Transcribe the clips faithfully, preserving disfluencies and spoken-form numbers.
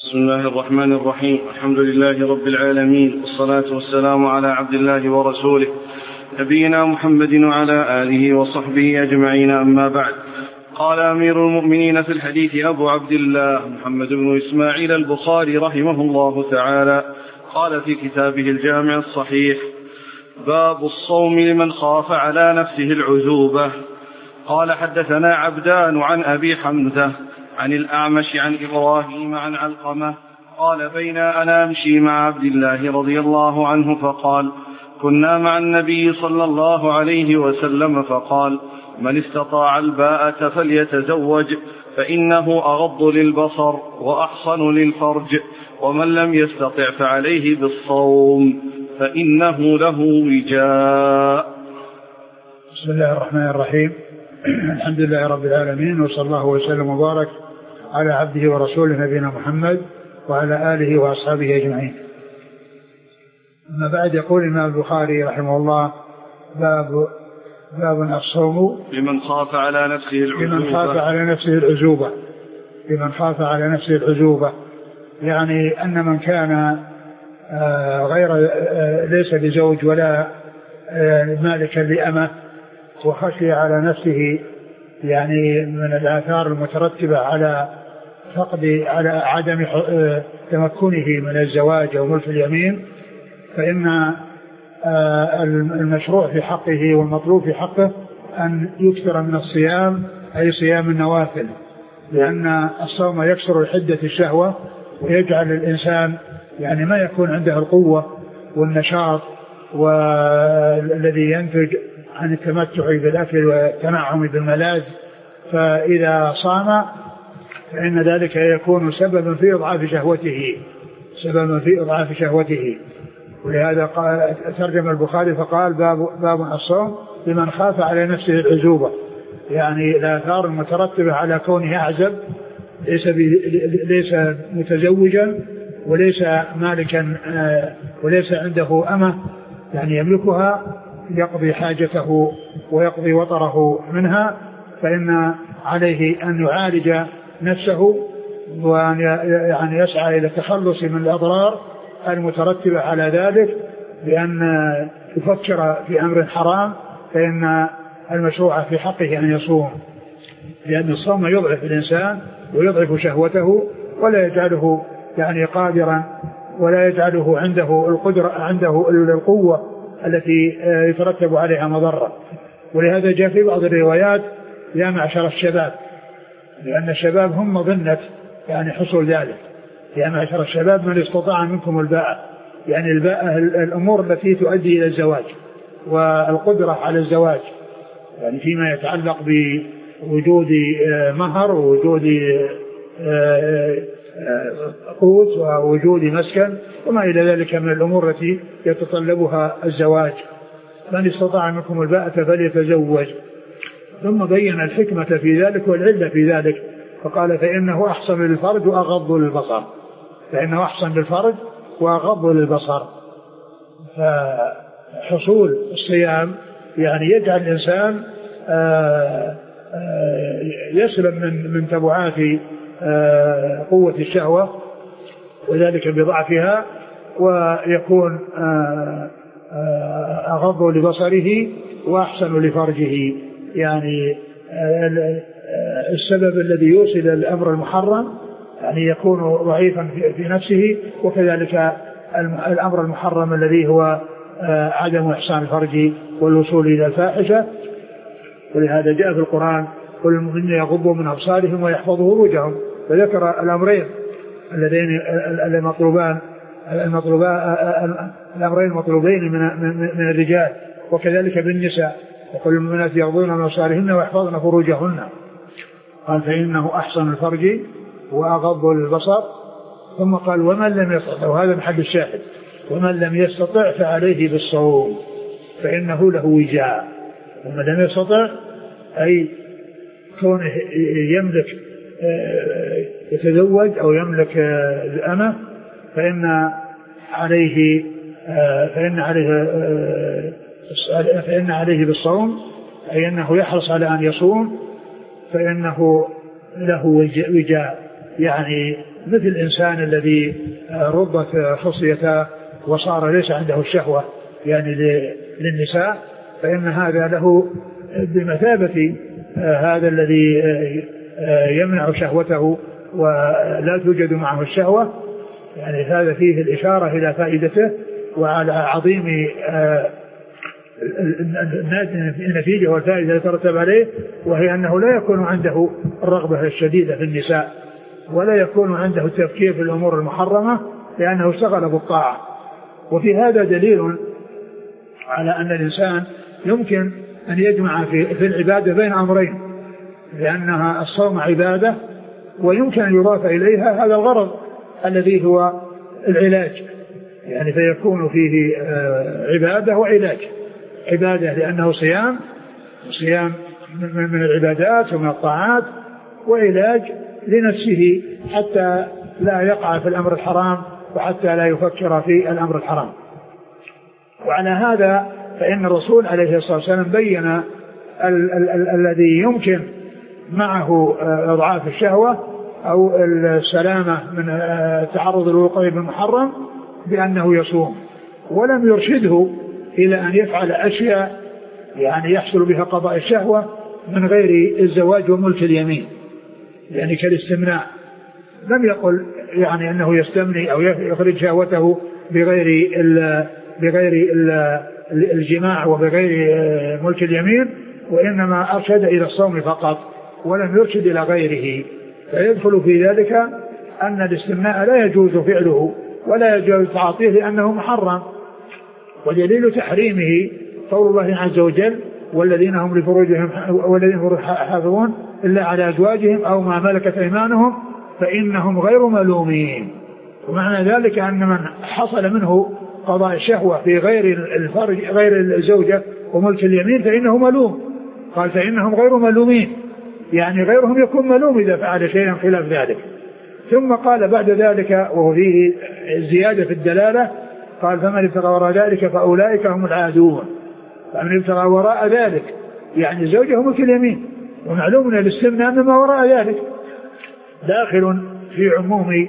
بسم الله الرحمن الرحيم. الحمد لله رب العالمين، والصلاة والسلام على عبد الله ورسوله نبينا محمد وعلى آله وصحبه أجمعين، أما بعد. قال أمير المؤمنين في الحديث أبو عبد الله محمد بن إسماعيل البخاري رحمه الله تعالى، قال في كتابه الجامع الصحيح: باب الصوم لمن خاف على نفسه العزوبة. قال: حدثنا عبدان عن أبي حمزة عن الأعمش عن إبراهيم عن علقمة قال: بين أنا أمشي مع عبد الله رضي الله عنه فقال: كنا مع النبي صلى الله عليه وسلم فقال: من استطاع الباءة فليتزوج فإنه أغض للبصر وأحصن للفرج، ومن لم يستطع فعليه بالصوم فإنه له وجاء. بسم الله الرحمن الرحيم. الحمد لله رب العالمين، وصلى الله وسلم وبارك على عبده ورسوله نبينا محمد وعلى آله وأصحابه أجمعين. أما بعد، يقول الإمام البخاري رحمه الله: باب باب الصوم لمن خاف على نفسه العزوبة. لمن خاف على نفسه العزوبة لمن خاف على نفسه العزوبة يعني أن من كان غير ليس بزوج ولا مالكا لأمه، وخشي على نفسه يعني من الآثار المترتبة على فقد على عدم تمكنه من الزواج أو ملك اليمين، فإن المشروع في حقه والمطلوب في حقه أن يكثر من الصيام، أي صيام النوافل، لأن الصوم يكسر حدة الشهوة ويجعل الإنسان يعني ما يكون عنده القوة والنشاط والذي ينتج عن التمتع بالأكل والتنعم بالملاذ. فإذا صام فإن ذلك يكون سببا في إضعاف شهوته سببا في إضعاف شهوته ولهذا قال ترجم البخاري فقال: باب, باب الصوم لمن خاف على نفسه العزوبة، يعني الآثار المترتبة على كونه أعزب، ليس, ليس متزوجا وليس مالكا وليس عنده أمة يعني يملكها يقضي حاجته ويقضي وطره منها، فإن عليه أن يعالج نفسه وأن يعني يسعى إلى التخلص من الأضرار المترتبة على ذلك، بأن يفكر في أمر حرام، فإن المشروع في حقه أن يصوم، لأن الصوم يضعف الإنسان ويضعف شهوته ولا يجعله يعني قادرا ولا يجعله عنده القدرة عنده القوة التي يترتب عليها مضرة. ولهذا جاء في بعض الروايات: يا معشر الشباب، لأن الشباب هم مظنة يعني حصول ذلك. يا معشر الشباب من استطاع منكم الباءة، يعني الباءة الأمور التي تؤدي إلى الزواج والقدرة على الزواج، يعني فيما يتعلق بوجود مهر ووجود قوت ووجود مسكن وما إلى ذلك من الأمور التي يتطلبها الزواج. من استطاع منكم الباءة فليتزوج. ثم بين الحكمة في ذلك والعلة في ذلك، فقال: فإنه أحسن للفرج وأغض للبصر فإنه أحسن للفرج وأغض للبصر. فحصول الصيام يعني يجعل الإنسان يسلم من من تبعات قوة الشهوة وذلك بضعفها، ويكون أغض لبصره وأحسن لفرجه، يعني السبب الذي يوصل الأمر المحرم يعني يكون ضعيفا في نفسه، وكذلك الأمر المحرم الذي هو عدم إحسان الفرج والوصول إلى الفاحشة. ولهذا جاء في القرآن: قل للمؤمنين يغضوا من أبصارهم ويحفظوا فروجهم، فذكر الأمرين اللذين المطلوبان الأمرين المطلوبين من من الرجال، وكذلك بالنساء: وقل للمؤمنات يغضون من أبصارهن ويحفظن فروجهن. قال: فإنه أحسن الفرج وأغض للبصر. ثم قال: ومن لم يستطع، وهذا محل الشاهد، ومن لم يستطع فعليه بالصوم فإنه له وجاء. ومن لم يستطع أي كونه يملك يتزوج أو يملك الأمة، فإن عليه فإن عليه فإن عليه بالصوم، أي أنه يحرص على أن يصوم، فإنه له وجاء يعني مثل الإنسان الذي ربت خصيته وصار ليس عنده الشهوة يعني للنساء، فإن هذا له بمثابة هذا الذي يمنع شهوته ولا توجد معه الشهوة. يعني هذا فيه الإشارة إلى فائدته وعلى عظيم النتيجة والفائدة التي ترتب عليه، وهي أنه لا يكون عنده الرغبة الشديدة في النساء ولا يكون عنده التفكير في الأمور المحرمة لأنه اشتغل بالطاعة. وفي هذا دليل على أن الإنسان يمكن أن يجمع في العبادة بين أمرين، لأنها الصوم عبادة ويمكن أن يضاف إليها هذا الغرض الذي هو العلاج، يعني فيكون فيه عبادة وعلاج. عبادة لأنه صيام صيام من العبادات ومن الطاعات، وعلاج لنفسه حتى لا يقع في الأمر الحرام وحتى لا يفكر في الأمر الحرام. وعلى هذا فإن الرسول عليه الصلاة والسلام بين ال- ال- ال- الذي يمكن معه إضعاف الشهوة أو السلامة من التعرض للوقوع بالمحرم بأنه يصوم، ولم يرشده إلى أن يفعل أشياء يعني يحصل بها قضاء الشهوة من غير الزواج وملك اليمين، يعني كالاستمناء. لم يقل يعني أنه يستمني أو يخرج شهوته بغير ال بغير ال الجماع وبغير ملك اليمين، وإنما أرشد إلى الصوم فقط ولم يرشد إلى غيره. فيدخل في ذلك أن الاستمناء لا يجوز فعله ولا يجوز تعاطيه لأنه محرم، ودليل تحريمه قول الله عز وجل: والذين هم لفروجهم والذين هم حافظون إلا على أزواجهم أو ما ملكت أيمانهم فإنهم غير ملومين. ومعنى ذلك أن من حصل منه قضاء الشهوة في غير الفرج غير الزوجة وملك اليمين فإنه ملوم. قال فإنهم غير ملومين، يعني غيرهم يكون ملوم إذا فعل شيئا خلاف ذلك. ثم قال بعد ذلك وهو فيه زيادة في الدلالة، قال: فمن ابتغى وراء ذلك فأولئك هم العادون. فمن ابتغى وراء ذلك يعني زوجه وملك اليمين، ومعلوم أن الاستمناء مما وراء ذلك داخل في عموم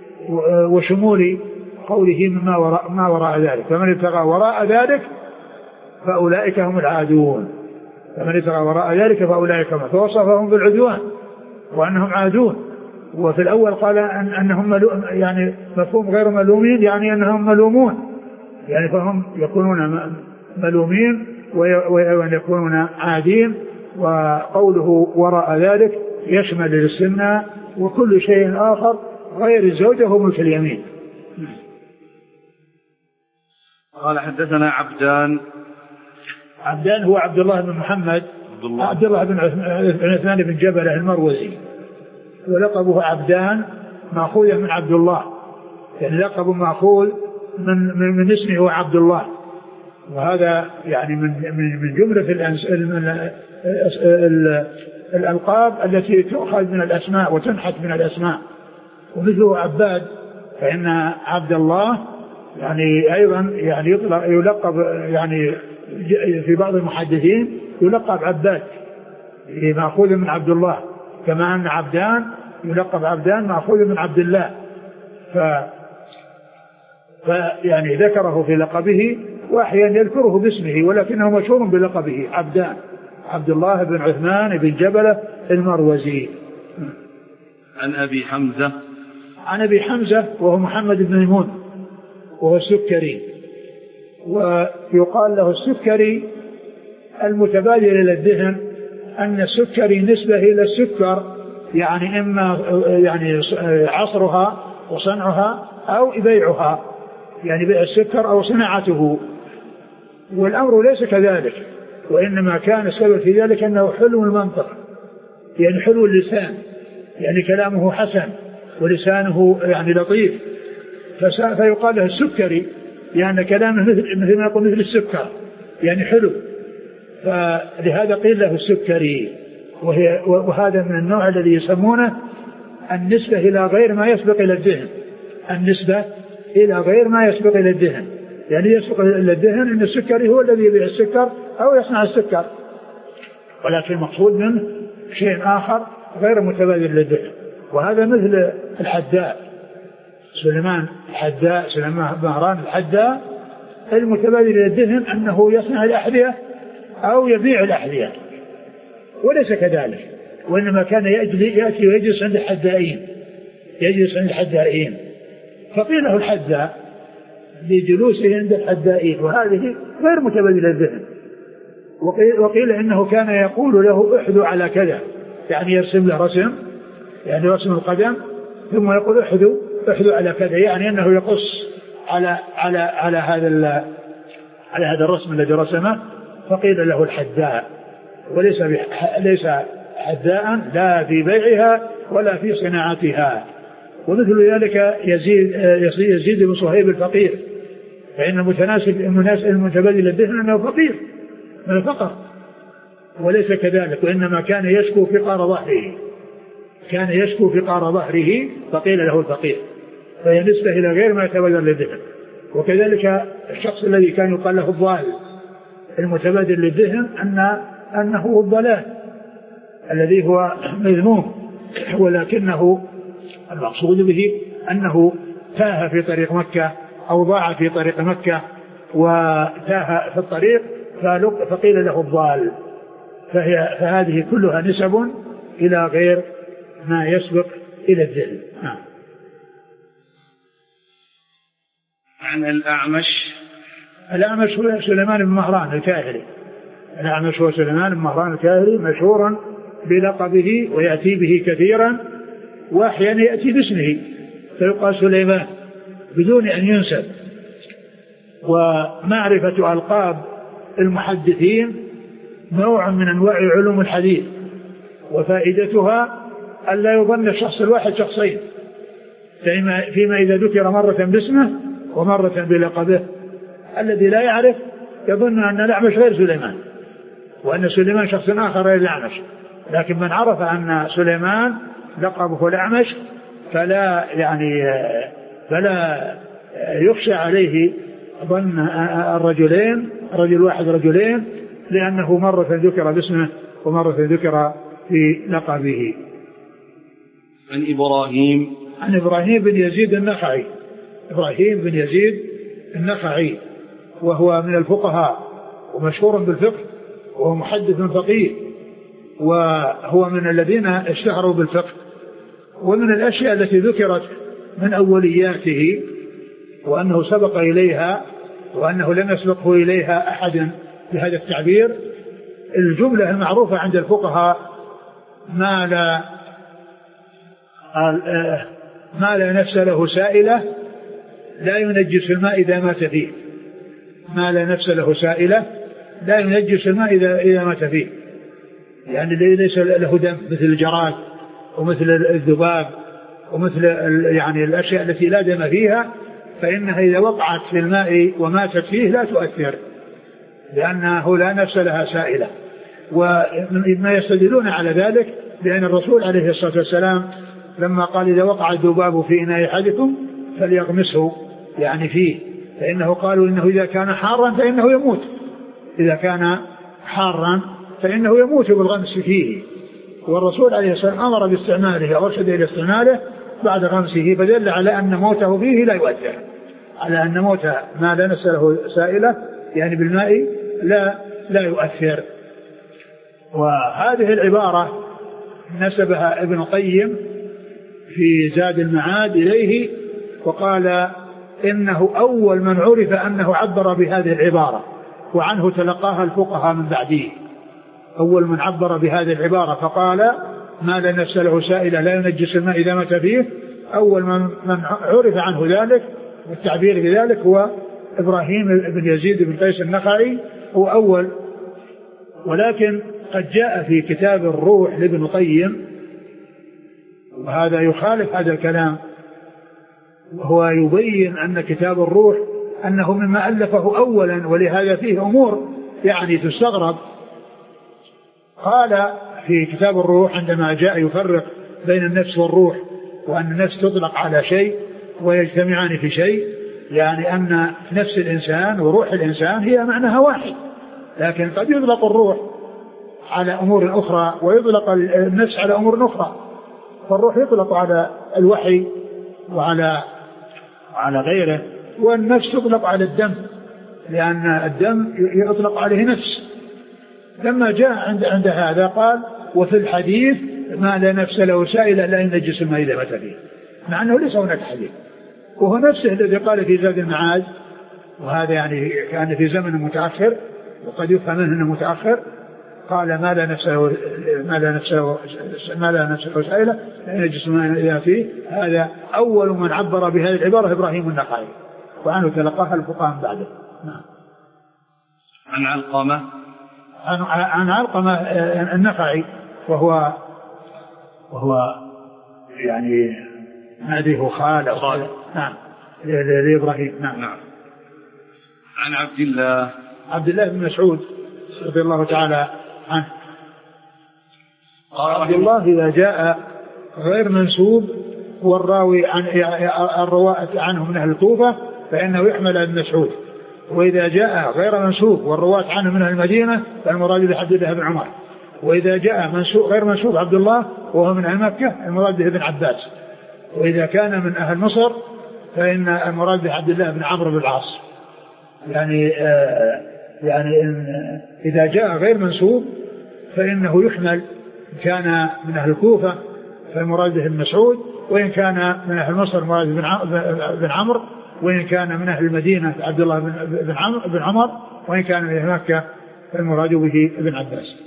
وشمول قوله مما وراء ما وراء ذلك. فمن ابتغى وراء ذلك فأولئك هم العادون. فمن ابتغى وراء ذلك فأولئك هم، فوصفهم بالعدوان وأنهم عادون. وفي الأول قال أن أنهم ملو يعني مفهوم غير ملومين، يعني أنهم ملومون، يعني فهم يكونون ملومين وأن يكونون عادين. وقوله وراء ذلك يشمل الاستمناء وكل شيء آخر غير الزوجة وملك اليمين. قال: حدثنا عبدان. عبدان هو عبد الله بن محمد عبد الله, عبد الله بن عثمان بن جبلة المروزي، ولقبه عبدان مأخوذ من عبد الله، يعني لقب مأخوذ من, من, من اسمه هو عبد الله. وهذا يعني من, من, من جملة الأنس من الألقاب التي تؤخذ من الأسماء وتنحت من الأسماء. ومثله عباد، فإن عبد الله يعني أيضا يعني يطلق يلقب يعني في بعض المحدثين يلقب عباد مأخوذ من عبد الله، كما أن عبدان يلقب عبدان مأخوذ من عبد الله. ف فيعني ذكره في لقبه وأحيانا يذكره باسمه، ولكنه مشهور بلقبه عبدان، عبد الله بن عثمان بن جبلة المروزي. عن أبي حمزة. عن أبي حمزة وهو محمد بن ميمون وهو السكري، ويقال له السكري المتبادل إلى الذهن أن السكري نسبة إلى السكر، يعني إما يعني عصرها وصنعها أو بيعها، يعني بيع السكر أو صناعته. والأمر ليس كذلك، وإنما كان السبب في ذلك أنه حلو المنطق، يعني حلو اللسان، يعني كلامه حسن ولسانه يعني لطيف، فيقال له السكري، يعني كلامه مثل ما يقول مثل السكر، يعني حلو، فلهذا قيل له السكري. وهي وهذا من النوع الذي يسمونه النسبة إلى غير ما يسبق إلى الذهن، النسبة إلى غير ما يسبق إلى الذهن، يعني يسبق إلى الذهن أن السكري هو الذي يبيع السكر أو يصنع السكر، ولكن المقصود منه شيء آخر غير متبادل للذهن. وهذا مثل الحداء سليمان الحداء سليمان بن مهران الحداء المتبادل للذهن أنه يصنع الأحذية أو يبيع الأحذية، وليس كذلك، وإنما كان يأتي ويجلس عند الحدائين يجلس عند الحدائين فقيل له الحداء لجلوسه عند الحدائين، وهذه غير متبادل الذهن. وقيل, وقيل إنه كان يقول له احذو على كذا، يعني يرسم له رسم، يعني رسم القدم، ثم يقول احذو احذو على كذا، يعني أنه يقص على على على هذا على هذا الرسم الذي رسمه، فقيل له الحداء، وليس ليس حداء لا في بيعها ولا في صناعتها. ومثل ذلك يزيد يزيد بن صهيب الفقير، فإن المتناسب المتبادل الذهن أنه فقير من الفقر، وليس كذلك، وإنما كان يشكو فقار ظهره كان يشكو فقار ظهره فقيل له الفقير، فهي نسبة إلى غير ما يتبادل للذهن. وكذلك الشخص الذي كان يقال له الضال المتبادل للذهن أن أنه الضلال الذي هو مذموم، ولكنه المقصود به أنه تاه في طريق مكة أو ضاع في طريق مكة وتاه في الطريق فقيل له الضال. فهي فهذه كلها نسب إلى غير ما يسبق إلى الذهن. نعم. عن الأعمش الأعمش هو سليمان بن مهران الكاهلي الأعمش هو سليمان بن مهران الكاهلي مشهورا بلقبه ويأتي به كثيرا، وأحيانا يأتي باسمه فيقال سليمان بدون أن ينسب. ومعرفة ألقاب المحدثين نوع من أنواع علوم الحديث، وفائدتها ألا يظن الشخص الواحد شخصين، فيما إذا ذكر مرة باسمه ومرة بلقبه، الذي لا يعرف يظن أن الأعمش غير سليمان وأن سليمان شخص آخر غير الأعمش، لكن من عرف أن سليمان لقبه الأعمش فلا يعني فلا يخشى عليه ظن الرجلين رجل واحد رجلين، لأنه مرة ذكر باسمه ومرة ذكر في لقبه. عن إبراهيم عن إبراهيم بن يزيد النخعي إبراهيم بن يزيد النخعي وهو من الفقهاء ومشهور بالفقه وهو محدث فقيه، وهو من الذين اشتهروا بالفقه. ومن الأشياء التي ذكرت من أولياته وأنه سبق إليها وأنه لم يسبقه إليها أحد بهذا التعبير، الجملة المعروفة عند الفقهاء ما لا ما لا نفس له سائلة لا ينجس الماء إذا مات فيه ما لا نفس له سائلة لا ينجس الماء إذا إذا مات فيه، يعني ليس له دم مثل الجراد ومثل الذباب ومثل يعني الأشياء التي لا دم فيها، فإنها إذا وقعت في الماء وماتت فيه لا تؤثر لأنه لا نفس لها سائلة. وما يستدلون على ذلك بأن الرسول عليه الصلاة والسلام لما قال إذا وقع الذباب في إناء أحدكم فليغمسه يعني فيه، فإنه قالوا إنه إذا كان حارا فإنه يموت إذا كان حارا فإنه يموت بالغمس فيه، والرسول عليه الصلاة والسلام أمر باستعماله وأرشد إلى استعماله بعد غمسه، فدل على أن موته فيه لا يؤثر، على أن موت ما لا نفس له سائلة يعني بالماء لا لا يؤثر. وهذه العبارة نسبها ابن القيم في زاد المعاد إليه، وقال إنه أول من عرف أنه عبر بهذه العبارة، وعنه تلقاها الفقهاء من بعده. أول من عبر بهذه العبارة فقال ما لا نفس له سائلة لا ينجس الماء إذا مات فيه، أول من, من عرف عنه ذلك والتعبير بذلك هو إبراهيم بن يزيد بن قيس النخعي، هو أول. ولكن قد جاء في كتاب الروح لابن القيم وهذا يخالف هذا الكلام، وهو يبين أن كتاب الروح أنه مما ألفه أولا، ولهذا فيه أمور يعني تستغرب. قال في كتاب الروح عندما جاء يفرق بين النفس والروح، وأن النفس تطلق على شيء ويجتمعان في شيء، يعني أن نفس الإنسان وروح الإنسان هي معناها واحد، لكن قد يطلق الروح على أمور أخرى ويطلق النفس على أمور أخرى. فالروح يطلق على الوحي وعلى على غيره، والنفس تطلق على الدم، لأن الدم يطلق عليه نفس. لما جاء عند عند هذا قال وفي الحديث ما لا نفس له سائل لا ينجس الماء إذا مات فيه، مع أنه ليس هناك حديث. وهو نفسه الذي قال في زاد المعاد، وهذا يعني كان في زمن متأخر وقد يفهم منه أنه متأخر، قال ما لا نفس له ما لا نفس له ما لا نفس له سائل لا ينجس الماء إذا فيه. هذا أول من عبر بهذه العبارة إبراهيم النخعي، وعنه تلقاها الفقهاء بعده. نعم. عن علقمة عن عن علقمة النخعي، وهو وهو يعني ناديه خال أو خال. نعم لإبراهيم. نعم. نعم. عن عبد الله عبد الله بن مسعود رضي الله تعالى عنه قال عبد الله إذا جاء غير منسوب والراوي عن الرواة عنه من أهل الكوفة فإنه يحمل ابن مسعود، وإذا جاء غير منسوب والرواة عنه من أهل المدينة فالمراد به عبد الله بن عمر، وإذا جاء منسوب غير منسوب عبد الله وهو من أهل مكة المراد به ابن عباس، وإذا كان من أهل مصر فإن المراد به عبد الله بن عمرو بن العاص. يعني آه يعني إن إذا جاء غير منسوب فإنه يحمل، كان من أهل الكوفة فالمراد به ابن مسعود، وإن كان من أهل مصر المراد بن عمرو، وإن كان من أهل المدينة عبد الله بن عمر، وإن كان من أهل مكة فالمراد به ابن عباس.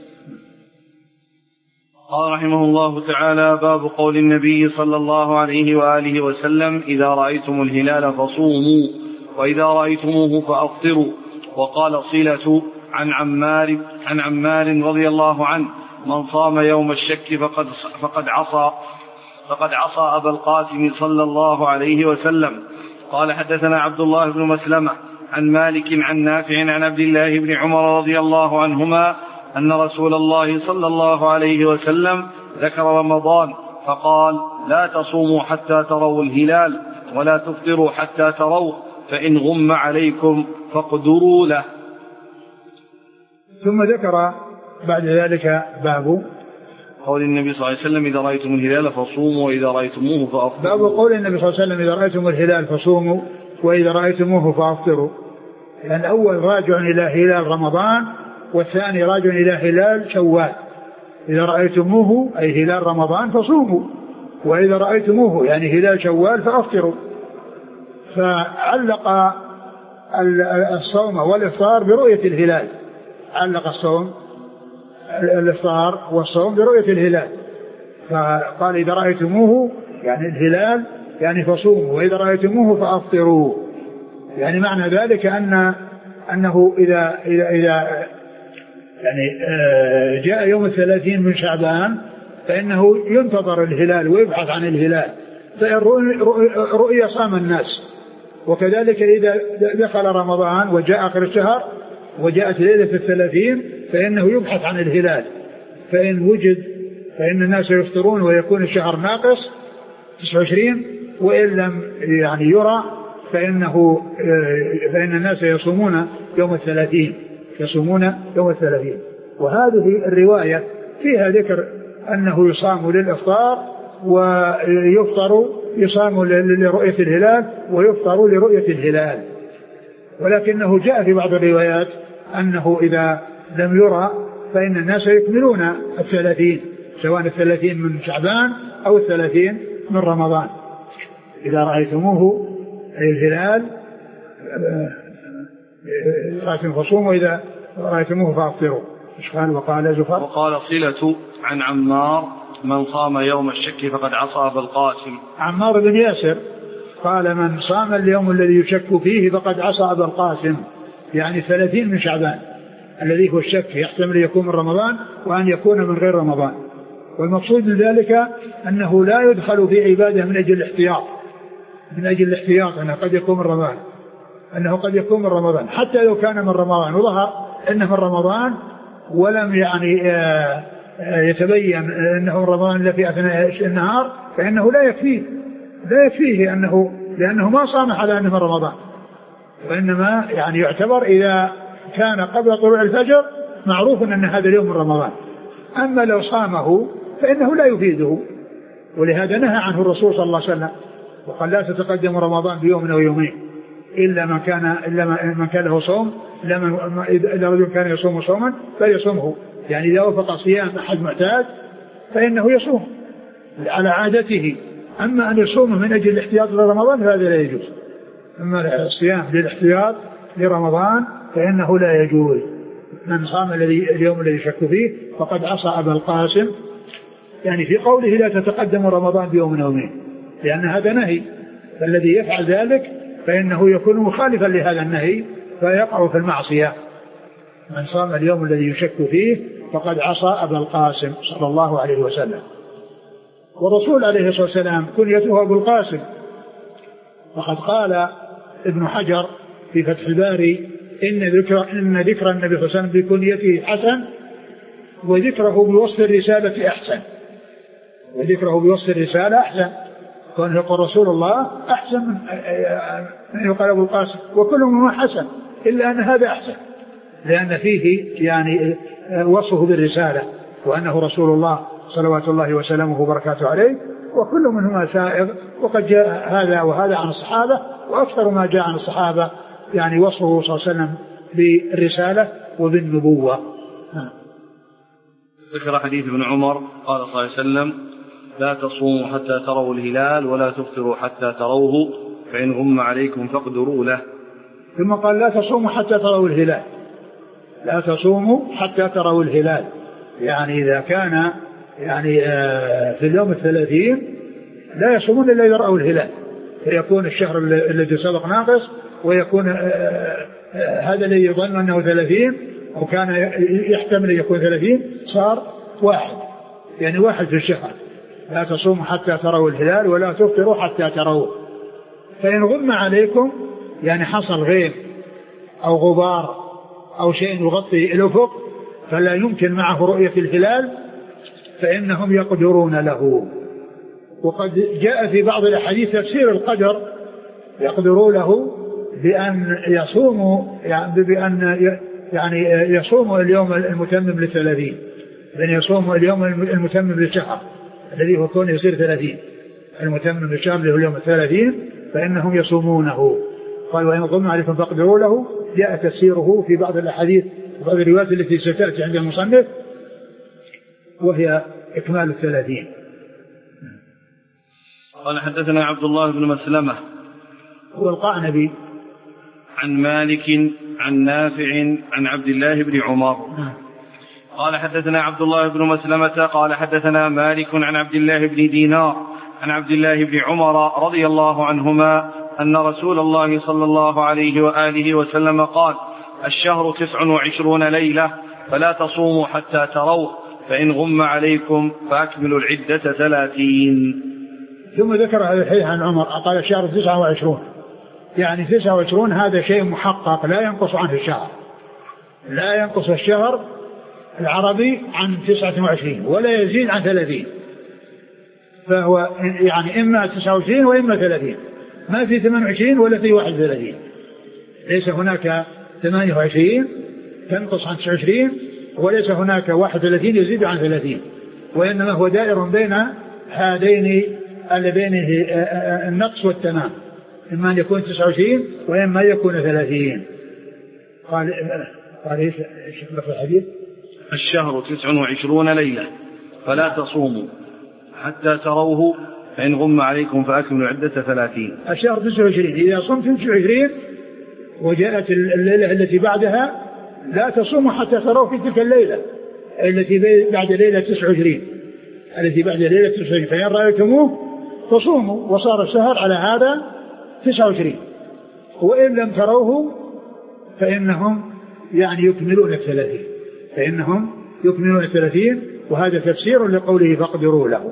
قال رحمه الله تعالى: باب قول النبي صلى الله عليه وآله وسلم: إذا رأيتم الهلال فصوموا وإذا رأيتموه فأفطروا. وقال صلة عن عمار عن عمار رضي الله عنه: من صام يوم الشك فقد فقد عصى فقد عصى أبا القاسم صلى الله عليه وسلم. قال: حدثنا عبد الله بن مسلمة عن مالك عن نافع عن عبد الله بن عمر رضي الله عنهما أن رسول الله صلى الله عليه وسلم ذكر رمضان فقال: لا تصوموا حتى تروا الهلال ولا تفطروا حتى تروه، فإن غم عليكم فاقدروا له. ثم ذكر بعد ذلك باب قول النبي صلى الله عليه وسلم: إذا رأيتم الهلال فصوموا وإذا رأيتموه فأفطروا. باب قول النبي صلى الله عليه وسلم: إذا رأيتم الهلال فصوموا وإذا رأيتموه فأفطروا. يعني الأول راجع إلى هلال رمضان، والثاني راجع إلى هلال شوال. إذا رأيتموه أي هلال رمضان فصوموا، وإذا رأيتموه يعني هلال شوال فأفطروا. فعلق الصوم والإفطار برؤية الهلال، علق الصوم الإفطار والصوم برؤية الهلال، فقال: إذا رأيتموه يعني الهلال يعني فصوموا، وإذا رأيتموه فأفطروا. يعني معنى ذلك أن أنه إذا إذا إذا يعني جاء يوم الثلاثين من شعبان فإنه ينتظر الهلال ويبحث عن الهلال، فإن رؤية صام الناس. وكذلك إذا دخل رمضان وجاء آخر الشهر وجاءت ليلة الثلاثين فإنه يبحث عن الهلال، فإن وجد فإن الناس يفطرون ويكون الشهر ناقص تسعة وعشرين، وإن لم يعني يرى فإنه فإن الناس يصومون يوم الثلاثين يصومون يوم الثلاثين. وهذه الرواية فيها ذكر أنه يصام للإفطار ويفطر يصام لرؤية الهلال ويفطر لرؤية الهلال، ولكنه جاء في بعض الروايات أنه إذا لم يرى فإن الناس يكملون الثلاثين، سواء الثلاثين من شعبان أو الثلاثين من رمضان. إذا رأيتموه الهلال رأيتم فصوموا وإذا رأيتموه فأفطروا. قال وقال زفر وقال صلة عن عمار: من صام يوم الشك فقد عصى أبا القاسم. عمار بن ياسر قال: من صام اليوم الذي يشك فيه فقد عصى أبا القاسم، يعني ثلاثين من شعبان الذي هو الشك، يحتمل يكون من رمضان وأن يكون من غير رمضان. والمقصود من ذلك أنه لا يدخل في عبادة من أجل الاحتياط من أجل الاحتياط أنه قد يكون من رمضان أنه قد يكون من رمضان حتى لو كان من رمضان وظهر أنه من رمضان ولم يعني يتبين أنه من رمضان إلا في أثناء النهار، فإنه لا يكفيه لا يكفيه أنه لأنه ما صام على أنه من رمضان، وإنما يعني يعتبر إذا كان قبل طلوع الفجر معروف أن هذا اليوم من رمضان. أما لو صامه فإنه لا يفيده ولهذا نهى عنه الرسول صلى الله عليه وسلم وقال لا تتقدم رمضان بيوم أو يومين إلا من كان إلا من كان له صوم، إذا رجل كان يصوم صوما فليصومه، يعني إذا وفق صيام أحد معتاد فإنه يصوم على عادته. أما أن يصوم من أجل الاحتياط لرمضان فهذا لا يجوز. أما الصيام للاحتياط لرمضان فإنه لا يجوز. من صام الذي اليوم الذي شك فيه فقد عصى أبا القاسم، يعني في قوله لا تتقدم رمضان بيوم أو يومين، لأن هذا نهي، فالذي يفعل ذلك فإنه يكون مخالفا لهذا النهي فيقع في المعصية. من صام اليوم الذي يشك فيه فقد عصى أبا القاسم صلى الله عليه وسلم. والرسول عليه الصلاة والسلام كنيته أبو القاسم، وقد قال ابن حجر في فتح الباري إن ذكر, إن ذكر النبي صلى الله عليه وسلم بكنيته حسن وذكره بوصف الرسالة أحسن، وذكره بوصف الرسالة أحسن، كان يقول رسول الله أحسن من يقال أبو القاسم، وكل منه حسن إلا أن هذا أحسن لأن فيه يعني وصفه بالرسالة وأنه رسول الله صلوات الله وسلامه وبركاته عليه، وكل منهما سائغ. وقد جاء هذا وهذا عن الصحابة، وأكثر ما جاء عن الصحابة يعني وصفه صلى الله عليه وسلم بالرسالة وبالنبوة. ذكر حديث ابن عمر قال صلى الله عليه وسلم لا تصوموا حتى تروا الهلال ولا تفطروا حتى تروه فإن غم عليكم فاقدروا له. ثم قال لا تصوموا حتى تروا الهلال، لا تصوموا حتى تروا الهلال، يعني إذا كان يعني في اليوم الثلاثين لا يصومون إلا إذا رأوا الهلال، فيكون الشهر الذي سبق ناقص، ويكون هذا الذي يظن أنه ثلاثين أو كان يحتمل يكون ثلاثين صار واحد، يعني واحد في الشهر. لا تصوموا حتى تروا الهلال ولا تفطروا حتى تروه فإن غم عليكم، يعني حصل غيم أو غبار أو شيء يغطي الأفق فلا يمكن معه رؤية الهلال فإنهم يقدرون له. وقد جاء في بعض الأحاديث تفسير القدر يقدروا له بأن يصوموا، يعني بأن يعني يصوموا اليوم المتمم للثلاثين، بأن يصوموا اليوم المتمم للشهر الذي هو كون يصير ثلاثين، المتمم للشهر اللي هو اليوم الثلاثين فإنهم يصومونه. قال وإن غم عليكم فاقدروا له، جاء تفسيره في بعض الأحاديث وبعض الروايات التي ستأتي عند المصنف وهي إكمال الثلاثين. قال حدثنا عبد الله بن مسلمة هو القعنبي عن مالك عن نافع عن عبد الله بن عمر قال حدثنا عبد الله بن مسلمة قال حدثنا مالك عن عبد الله بن دينار عن عبد الله بن عمر رضي الله عنهما أن رسول الله صلى الله عليه وآله وسلم قال الشهر تسع وعشرون ليلة فلا تصوموا حتى تروه فإن غم عليكم فأكملوا العدة ثلاثين. ثم ذكر هذا الحديث عن عمر قال الشهر تسعة وعشرون، يعني تسعة وعشرون هذا شيء محقق لا ينقص عنه الشهر، لا ينقص الشهر العربي عن تسعة وعشرين ولا يزيد عن ثلاثين، فهو يعني إما تسعة وعشرين وإما ثلاثين، ما في ثمانية وعشرين ولا في واحد وثلاثين، ليس هناك ثمانية وعشرين تنقص عن تسعة وعشرين وليس هناك واحد وثلاثين يزيد عن ثلاثين، وإنما هو دائر بين هذين اللي بينه النقص والتمام، إما أن يكون تسعة وعشرين وإما يكون ثلاثين. قال قال إيش في الحديث؟ الشهر تسع وعشرون ليلة فلا تصوموا حتى تروه فإن غم عليكم فأكملوا عدة ثلاثين. الشهر تسع وعشرين، إذا صمت تسع وعشرين وجاءت الليلة التي بعدها لا تصوموا حتى تروه في تلك الليلة التي بعد ليلة تسع وعشرين، التي بعد ليلة تسع وعشرين، فإن رأيتموه فصوموا وصار الشهر على هذا تسع وعشرين، وإن لم تروه فإنهم يعني يكملون الثلاثين، فإنهم يكملون الثلاثين، وهذا تفسير لقوله فاقدروا له.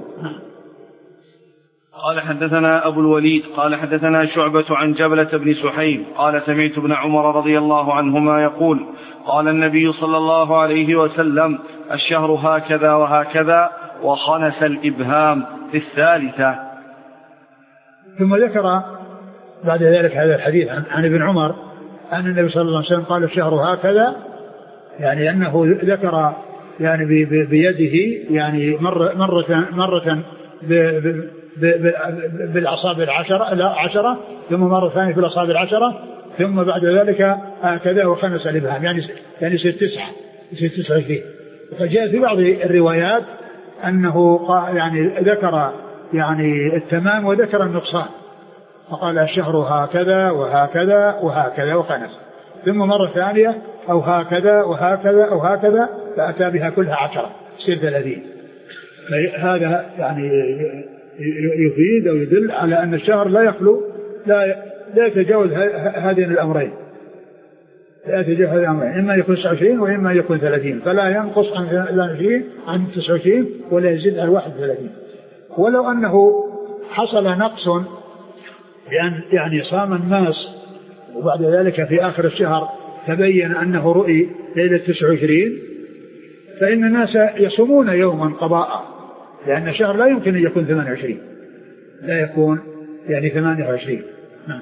قال حدثنا أبو الوليد قال حدثنا شعبة عن جبلة بن سحيم قال سمعت ابن عمر رضي الله عنهما يقول قال النبي صلى الله عليه وسلم الشهر هكذا وهكذا وخنس الإبهام في الثالثة. ثم ذكر بعد ذلك هذا الحديث عن, عن ابن عمر أن النبي صلى الله عليه وسلم قال الشهر هكذا، يعني أنه ذكر يعني بيده يعني مرة, مرة, مرة بالأصابع العشرة لا عشرة ثم مرة ثانية في الأصابع العشرة ثم بعد ذلك هكذا وخمس الإبهام يعني يعني ست تسعة ست تسعة فيه. فجاء في بعض الروايات أنه يعني ذكر يعني التمام وذكر النقصان فقال الشهر هكذا وهكذا وهكذا وخمس ثم مرة ثانية أو هكذا وهكذا أو هكذا فأتى بها كلها عشرة تصير ثلاثين. هذا يعني يفيد أو يدل على أن الشهر لا يخلو لا لا يتجاوز هذين الأمرين لا يتجاوز هذين الأمرين إما يكون تسعة وعشرين وإما يكون ثلاثين فلا ينقص عن عشرين عن تسعة وعشرين ولا يزيد عن واحد وثلاثين. ولو أنه حصل نقص بأن يعني صام الناس وبعد ذلك في آخر الشهر تبين أنه رؤي ليلة تسعة وعشرين فإن الناس يصومون يوما قضاء لأن الشهر لا يمكن أن يكون ثمانية وعشرين لا يكون يعني ثمانية وعشرين. نعم.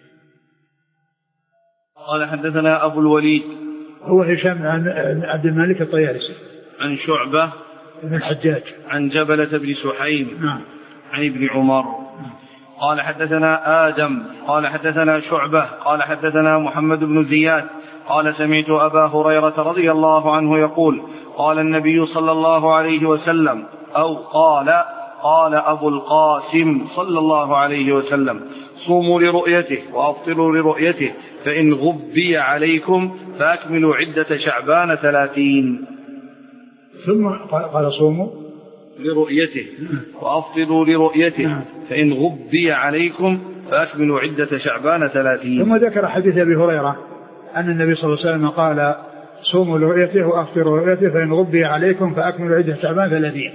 قال حدثنا أبو الوليد هو هشام عن عبد الملك الطيالسي عن شعبة بن الحجاج عن جبلة بن سحيم نعم عن ابن عمر قال حدثنا آدم قال حدثنا شعبة قال حدثنا محمد بن زياد قال سمعت أبا هريرة رضي الله عنه يقول قال النبي صلى الله عليه وسلم أو قال قال أبو القاسم صلى الله عليه وسلم صوموا لرؤيته وأفطروا لرؤيته فإن غبي عليكم فأكملوا عدة شعبان ثلاثين. ثم قال صوموا لرؤيته وأفطروا لرؤيته فإن غبي عليكم فأكملوا عدة شعبان ثلاثين. ثم ذكر حديث أبي هريرة أن النبي صلى الله عليه وسلم قال صوموا لرؤيته وأفطروا لرؤيته فإن غبي عليكم فأكملوا عدة شعبان ثلاثين.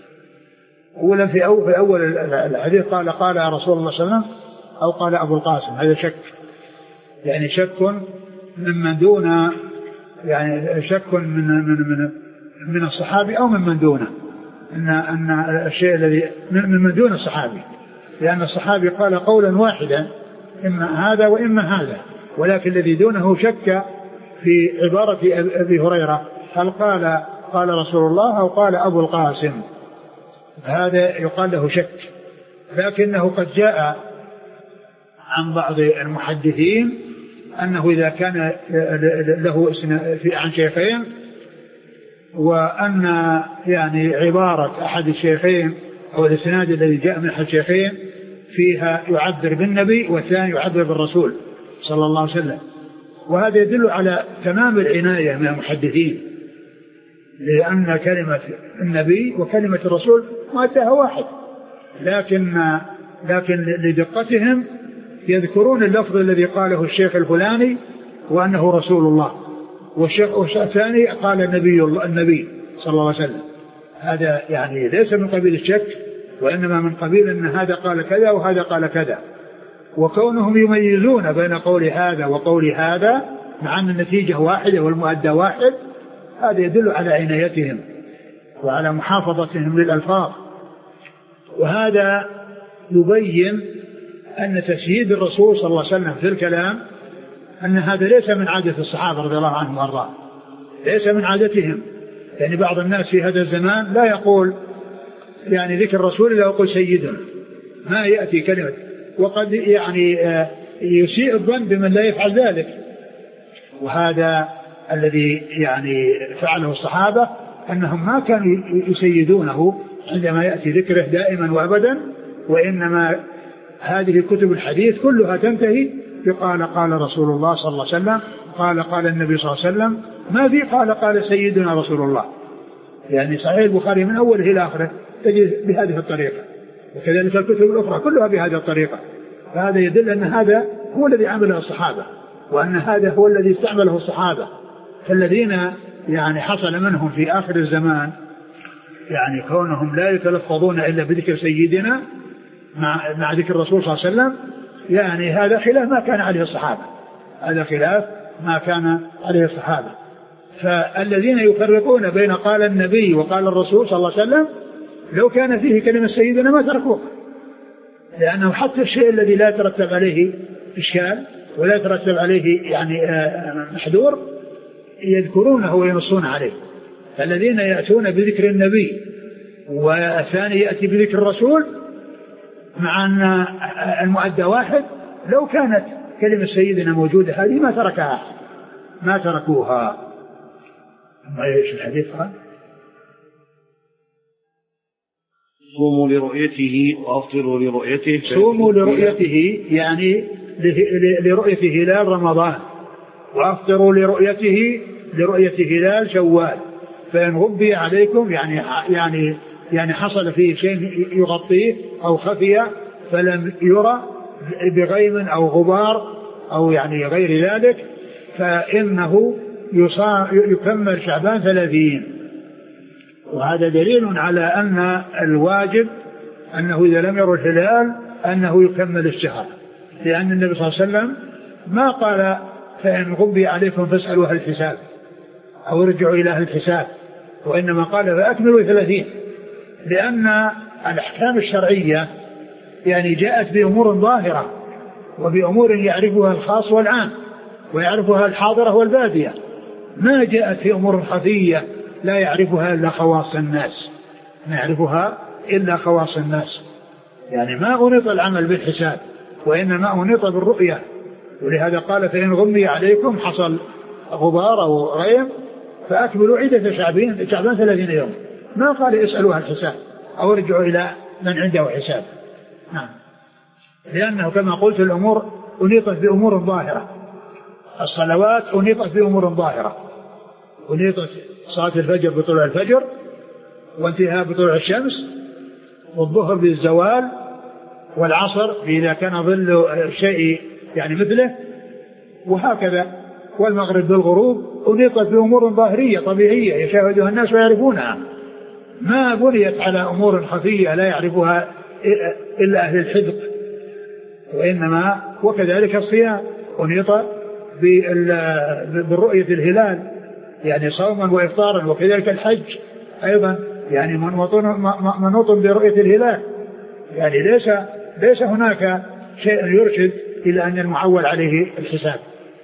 أولا في أول الحديث قال قال رسول الله صلى الله عليه وسلم أو قال أبو القاسم هذا شك يعني شك ممن دون يعني شك من من من من الصحابي أو ممن دونه أن أن الشيء الذي ممن دون الصحابي لأن الصحابي قال قولا واحدا إما هذا وإما هذا ولكن الذي دونه شك في عبارة أبي هريرة هل قال قال رسول الله أو قال أبو القاسم هذا يقال له شك. لكنه قد جاء عن بعض المحدثين أنه إذا كان له عن شيخين وأن يعني عبارة أحد الشيخين أو الإسناد الذي جاء من أحد الشيخين فيها يعبر بالنبي والثاني يعبر بالرسول صلى الله عليه وسلم وهذا يدل على تمام العناية من المحدثين لأن كلمة النبي وكلمة الرسول مادها واحد لكن لكن لدقتهم يذكرون اللفظ الذي قاله الشيخ الفلاني وأنه رسول الله والشيخ الثاني قال النبي النبي صلى الله عليه وسلم. هذا يعني ليس من قبيل الشك وإنما من قبيل أن هذا قال كذا وهذا قال كذا وكونهم يميزون بين قول هذا وقول هذا مع أن النتيجة واحدة والمؤدى واحد هذا يدل على عنايتهم وعلى محافظتهم للألفاظ. وهذا يبين أن تسييد الرسول صلى الله عليه وسلم في الكلام أن هذا ليس من عادة الصحابة رضي الله عنهم وارضاهم ليس من عادتهم. يعني بعض الناس في هذا الزمان لا يقول يعني ذكر الرسول إلا يقول سيدنا ما يأتي كلمة وقد يعني يسيء الظن بمن لا يفعل ذلك. وهذا الذي يعني فعله الصحابة أنهم ما كانوا يسيدونه عندما يأتي ذكره دائما وأبدا وإنما هذه كتب الحديث كلها تنتهي بقال قال رسول الله صلى الله عليه وسلم قال قال النبي صلى الله عليه وسلم ما في قال قال سيدنا رسول الله. يعني صحيح البخاري من أوله إلى آخره تجد بهذه الطريقة وكذلك الكتب الأخرى كلها بهذه الطريقة. فهذا يدل أن هذا هو الذي عمله الصحابة وأن هذا هو الذي استعمله الصحابة. فالذين يعني حصل منهم في آخر الزمان يعني كونهم لا يتلفظون إلا بذكر سيدنا مع, مع ذكر الرسول صلى الله عليه وسلم يعني هذا خلاف ما كان عليه الصحابة هذا خلاف ما كان عليه الصحابة. فالذين يفرقون بين قال النبي وقال الرسول صلى الله عليه وسلم لو كان فيه كلمة سيدنا ما تركوه لأنه حتى الشيء الذي لا ترتب عليه إشكال ولا يترتب عليه يعني محذور يذكرونه وينصون عليه. فالذين يأتون بذكر النبي والثاني يأتي بذكر الرسول مع أن المؤدى واحد. لو كانت كلمة سيدنا موجودة هذه ما تركها ما تركوها. ما ايش الحديث قال؟ صوموا لرؤيته وأفطروا لرؤيته. صوموا لرؤيته يعني لرؤية هلال رمضان، وأفطروا لرؤيته لرؤية هلال شوال. فإن غبي عليكم يعني يعني يعني حصل فيه شيء يغطيه أو خفي فلم يرى بغيم أو غبار أو يعني غير ذلك، فإنه يكمل شعبان ثلاثين. وهذا دليل على أن الواجب أنه إذا لم يرى الهلال أنه يكمل الشهر، لأن النبي صلى الله عليه وسلم ما قال فإن غبي عليكم فاسألوا أهل الحساب أو ارجعوا إلى أهل الحساب، وإنما قال فأكملوا ثلاثين، لأن الأحكام الشرعية يعني جاءت بأمور ظاهرة وبأمور يعرفها الخاص والعام ويعرفها الحاضرة والبادية، ما جاءت في أمور خفية لا يعرفها إلا خواص الناس ما يعرفها إلا خواص الناس. يعني ما أنيط العمل بالحساب وإنما أنيط بالرؤية. ولهذا قال فإن غمي عليكم حصل غبار أو غيم فأكملوا عدة شعبين شعبان ثلاثين يوم، ما قال اسألوها الحساب أو ارجعوا إلى من عنده حساب. نعم، لأنه كما قلت الأمور أنيطت بأمور ظاهرة، الصلوات أنيطت بأمور ظاهرة، أنيطت صلاة الفجر بطلوع الفجر وانتهاء بطلوع الشمس، والظهر بالزوال، والعصر إذا كان ظل شيء يعني مثله، وهكذا، والمغرب بالغروب أنيطت بأمور ظاهرية طبيعية يشاهدها الناس ويعرفونها، ما بنيت على أمور خفية لا يعرفها إلا أهل الحذق. وإنما وكذلك الصيام أنيط بالرؤية الهلال يعني صوما وإفطارا، وكذلك الحج أيضا يعني منوط برؤية الهلال، يعني ليس ليس هناك شيء يرشد إلى أن المعول عليه الحساب.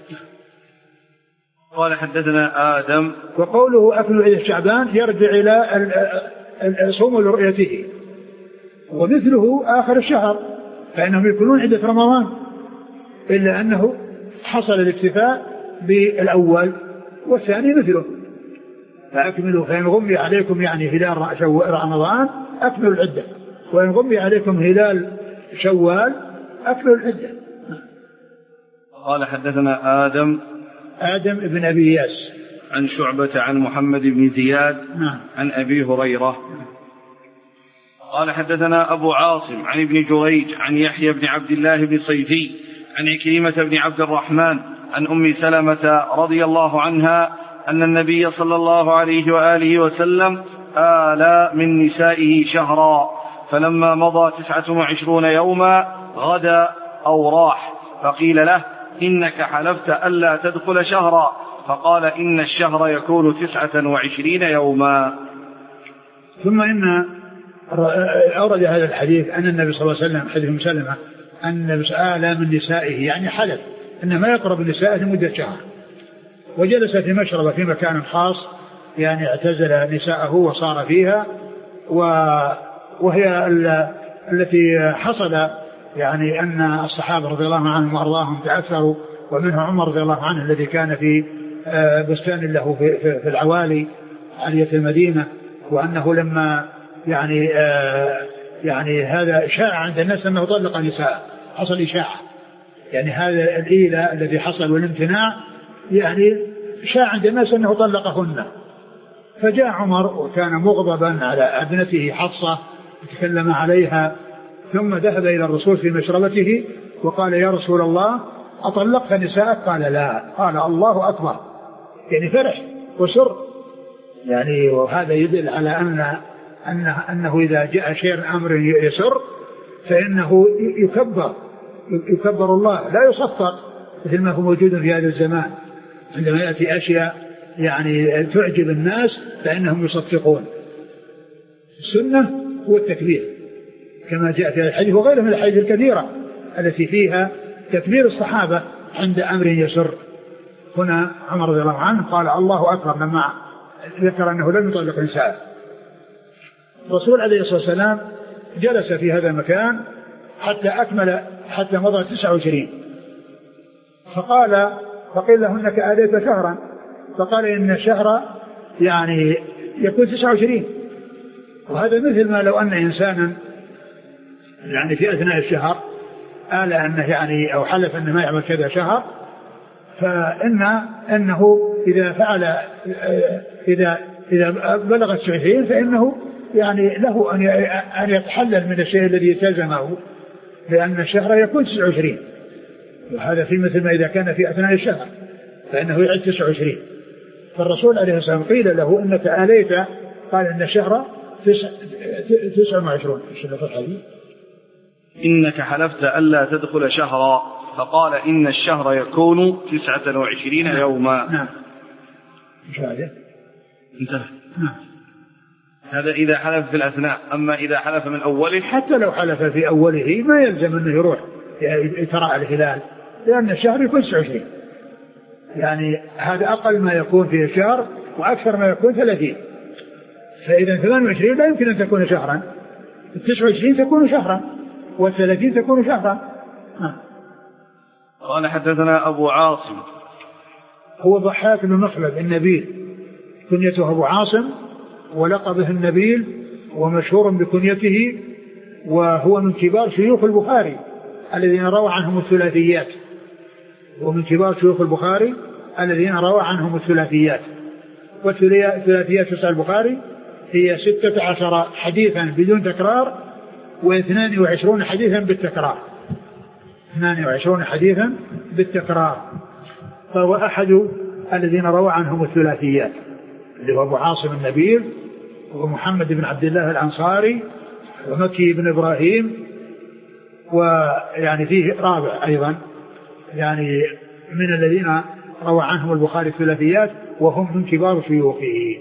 قال حدثنا آدم. وقوله أكل عيد شعبان يرجع إلى الصوم لرؤيته، ومثله آخر الشهر فإنهم يكونون عدة رمضان، إلا أنه حصل الاكتفاء بالأول والثاني مثله. فأكملوا فإن غمي عليكم يعني هلال رمضان أكملوا العدة، وإن غمي عليكم هلال شوال أكملوا العدة. قال حدثنا آدم آدم ابن أبي إياس عن شعبة عن محمد بن زياد نعم. عن أبي هريرة قال حدثنا أبو عاصم عن ابن جريج عن يحيى بن عبد الله بن صيفي عن عكرمة بن عبد الرحمن عن أم سلمة رضي الله عنها أن النبي صلى الله عليه وآله وسلم آلى من نسائه شهرا، فلما مضى تسعة وعشرون يوما غدا أو راح، فقيل له إنك حلفت ألا تدخل شهرا، فقال إن الشهر يكون تسعة وعشرين يوما. ثم إن أورد هذا الحديث أن النبي صلى الله عليه وسلم حديث أم سلمة أن النبي آلى من نسائه يعني حلف إنه ما يقرب النساء لمدة شهر، وجلس في مشربة في مكان خاص يعني اعتزل نساءه وصار فيها، وهي التي حصل يعني أن الصحابة رضي الله عنهم وأرضاهم تعثروا، ومنه عمر رضي الله عنه الذي كان في بستان له في العوالي عالية المدينة، وأنه لما يعني يعني هذا شاع عند الناس أنه طلق نساء، حصل إشاعة يعني هذا الإيلة الذي حصل والامتناع يعني شاع عند الناس أنه طلقهن، فجاء عمر وكان مغضبا على ابنته حفصة تكلم عليها، ثم ذهب إلى الرسول في مشربته وقال يا رسول الله أطلقت نساءك؟ قال لا. قال الله أكبر، يعني فرح وسر يعني، وهذا يدل على أن أنه, أنه إذا جاء شيء أمر يسر فإنه يكبر يكبر الله لا يصفق، مثل ما هو موجود في هذا الزمان عندما يأتي أشياء يعني تعجب الناس فإنهم يصفقون. السنة هو التكبير كما جاء في الحديث وغيره من الحديث الكثيرة التي فيها تكبير الصحابة عند أمر يسر. هنا عمر رضي الله عنه قال الله أكبر لما ذكر أنه لم يطلق نساء. الرسول عليه الصلاة والسلام جلس في هذا المكان حتى أكمل حتى مضى تسعة وعشرين، فقال فقيل له إنك آليت شهرا، فقال إن الشهر يعني يكون تسعة وعشرين. وهذا مثل ما لو أن إنسانا يعني في أثناء الشهر آل أنه يعني أو حلف أنه ما يعمل كذا شهر، فإن أنه إذا فعل إذا إذا بلغت تسعة وعشرين فإنه يعني له أن يتحلل من الشيء الذي يلزمه، لأن الشهر يكون تسعة وعشرين، وهذا في مثل ما إذا كان في أثناء الشهر فإنه يعد تسعة وعشرين. فالرسول عليه الصلاة والسلام قيل له إنك آليت، قال إن الشهر تسعة وعشرون. إنك حلفت ألا تدخل شهرا، فقال إن الشهر يكون تسعة وعشرين يوما. نعم. مش هذا انتهى. نعم. هذا إذا حلف في الأثناء، أما إذا حلف من أوله حتى لو حلف في أوله ما يلزم أنه يروح يتراءى الهلال، لأن الشهر يكون تسعة وعشرين، يعني هذا أقل ما يكون في الشهر وأكثر ما يكون ثلاثين. فإذا ثمانية وعشرين لا يمكن أن تكون شهرا، تسعة وعشرين تكون شهرا، والثلاثين تكون شهرا. ها. قال حدثنا أبو عاصم هو ضحاك بن مخلد النبيل، كنيته أبو عاصم ولقبه النبيل، ومشهور بكنيته، وهو من كبار شيوخ البخاري الذين روى عنهم الثلاثيات، ومن كبار شيوخ البخاري الذين روى عنهم الثلاثيات. والثلاثيات في صحيح البخاري هي ستة عشر حديثا بدون تكرار، واثنان وعشرون حديثا بالتكرار، اثنان وعشرون حديثا بالتكرار. فهو أحد الذين روى عنهم الثلاثيات، اللي هو أبو عاصم النبيل، ومحمد بن عبد الله الأنصاري، ومكي بن إبراهيم، ويعني فيه رابع أيضا يعني من الذين روى عنهم البخاري الثلاثيات، وهم من كبار شيوخه.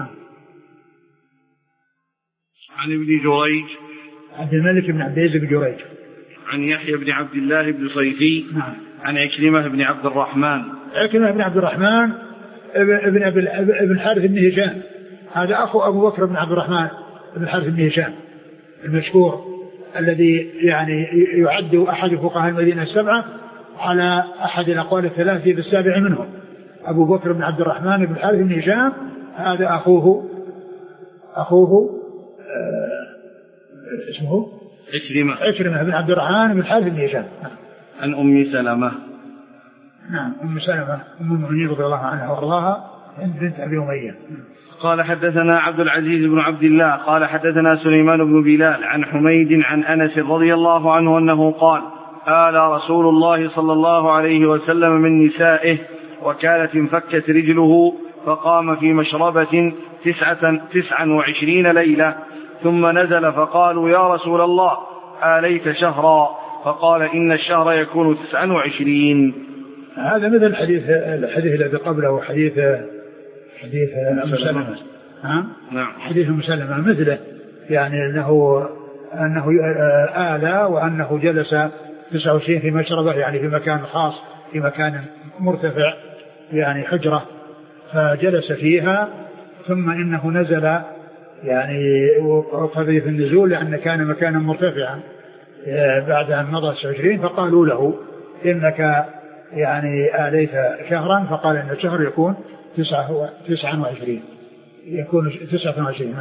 عن ابن جريج عبد الملك بن عبد العزيز بن جريج، عن يحيى بن عبد الله بن صيفي، نعم. عن عكرمة بن عبد الرحمن، عكرمة بن عبد الرحمن ابن ابن ابن حارث بن هشام، هذا أخو أبو بكر بن عبد الرحمن بن حارث بن هشام المشهور، الذي يعني يعد أحد فقهاء المدينة السبعة على أحد الأقوال الثلاثة بالسابع منهم. أبو بكر بن عبد الرحمن بن حارث بن هشام هذا أخوه أخوه آه اسمه عكرمة عكرمة بن عبد الرحمن بن حارث بن هشام. عن أم سلمة، نعم أم سلمة أم المؤمنين رضي الله عنها وارضاها، هند بنت أبي أمية. قال حدثنا عبد العزيز بن عبد الله قال حدثنا سليمان بن بلال عن حميد عن أنس رضي الله عنه أنه قال: آل رسول الله صلى الله عليه وسلم من نسائه، وكانت انفكت رجله، فقام في مشربة تسعة, تسعا وعشرين ليلة، ثم نزل فقالوا: يا رسول الله آليت شهرا؟ فقال: إن الشهر يكون تسعا وعشرين. هذا مثل الحديث الحديث الذي قبله، حديث حديث مسلمة. نعم. حديث مسلمة مثله، يعني أنه أنه آلى وأنه جلس تسعة وعشرين في مشربة، يعني في مكان خاص، في مكان مرتفع، يعني حجرة، فجلس فيها، ثم إنه نزل، يعني وقضي في النزول لأن كان مكانا مرتفعا بعد أن مضى تسعة وعشرين، فقالوا له: إنك يعني آليت شهرا؟ فقال: إن الشهر يكون تسعة وعشرين، يكون تسعة وعشرين.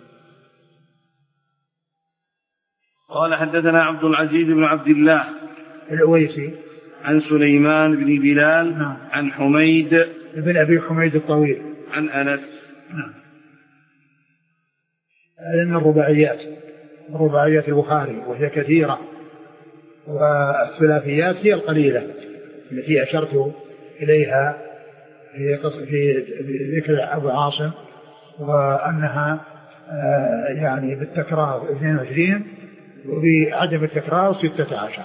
قال حدثنا عبد العزيز بن عبد الله الأويسي عن سليمان بن بلال، نعم. عن حميد بن أبي حميد الطويل عن أنس. نعم. لأن الرباعيات رباعيات البخاري وهي كثيرة، والثلاثيات هي القليلة التي أشرت إليها في في ذكر أبو عاصم، وأنها يعني بالتكرار اثنين وعشرين وبعدم التكرار ستة عشر.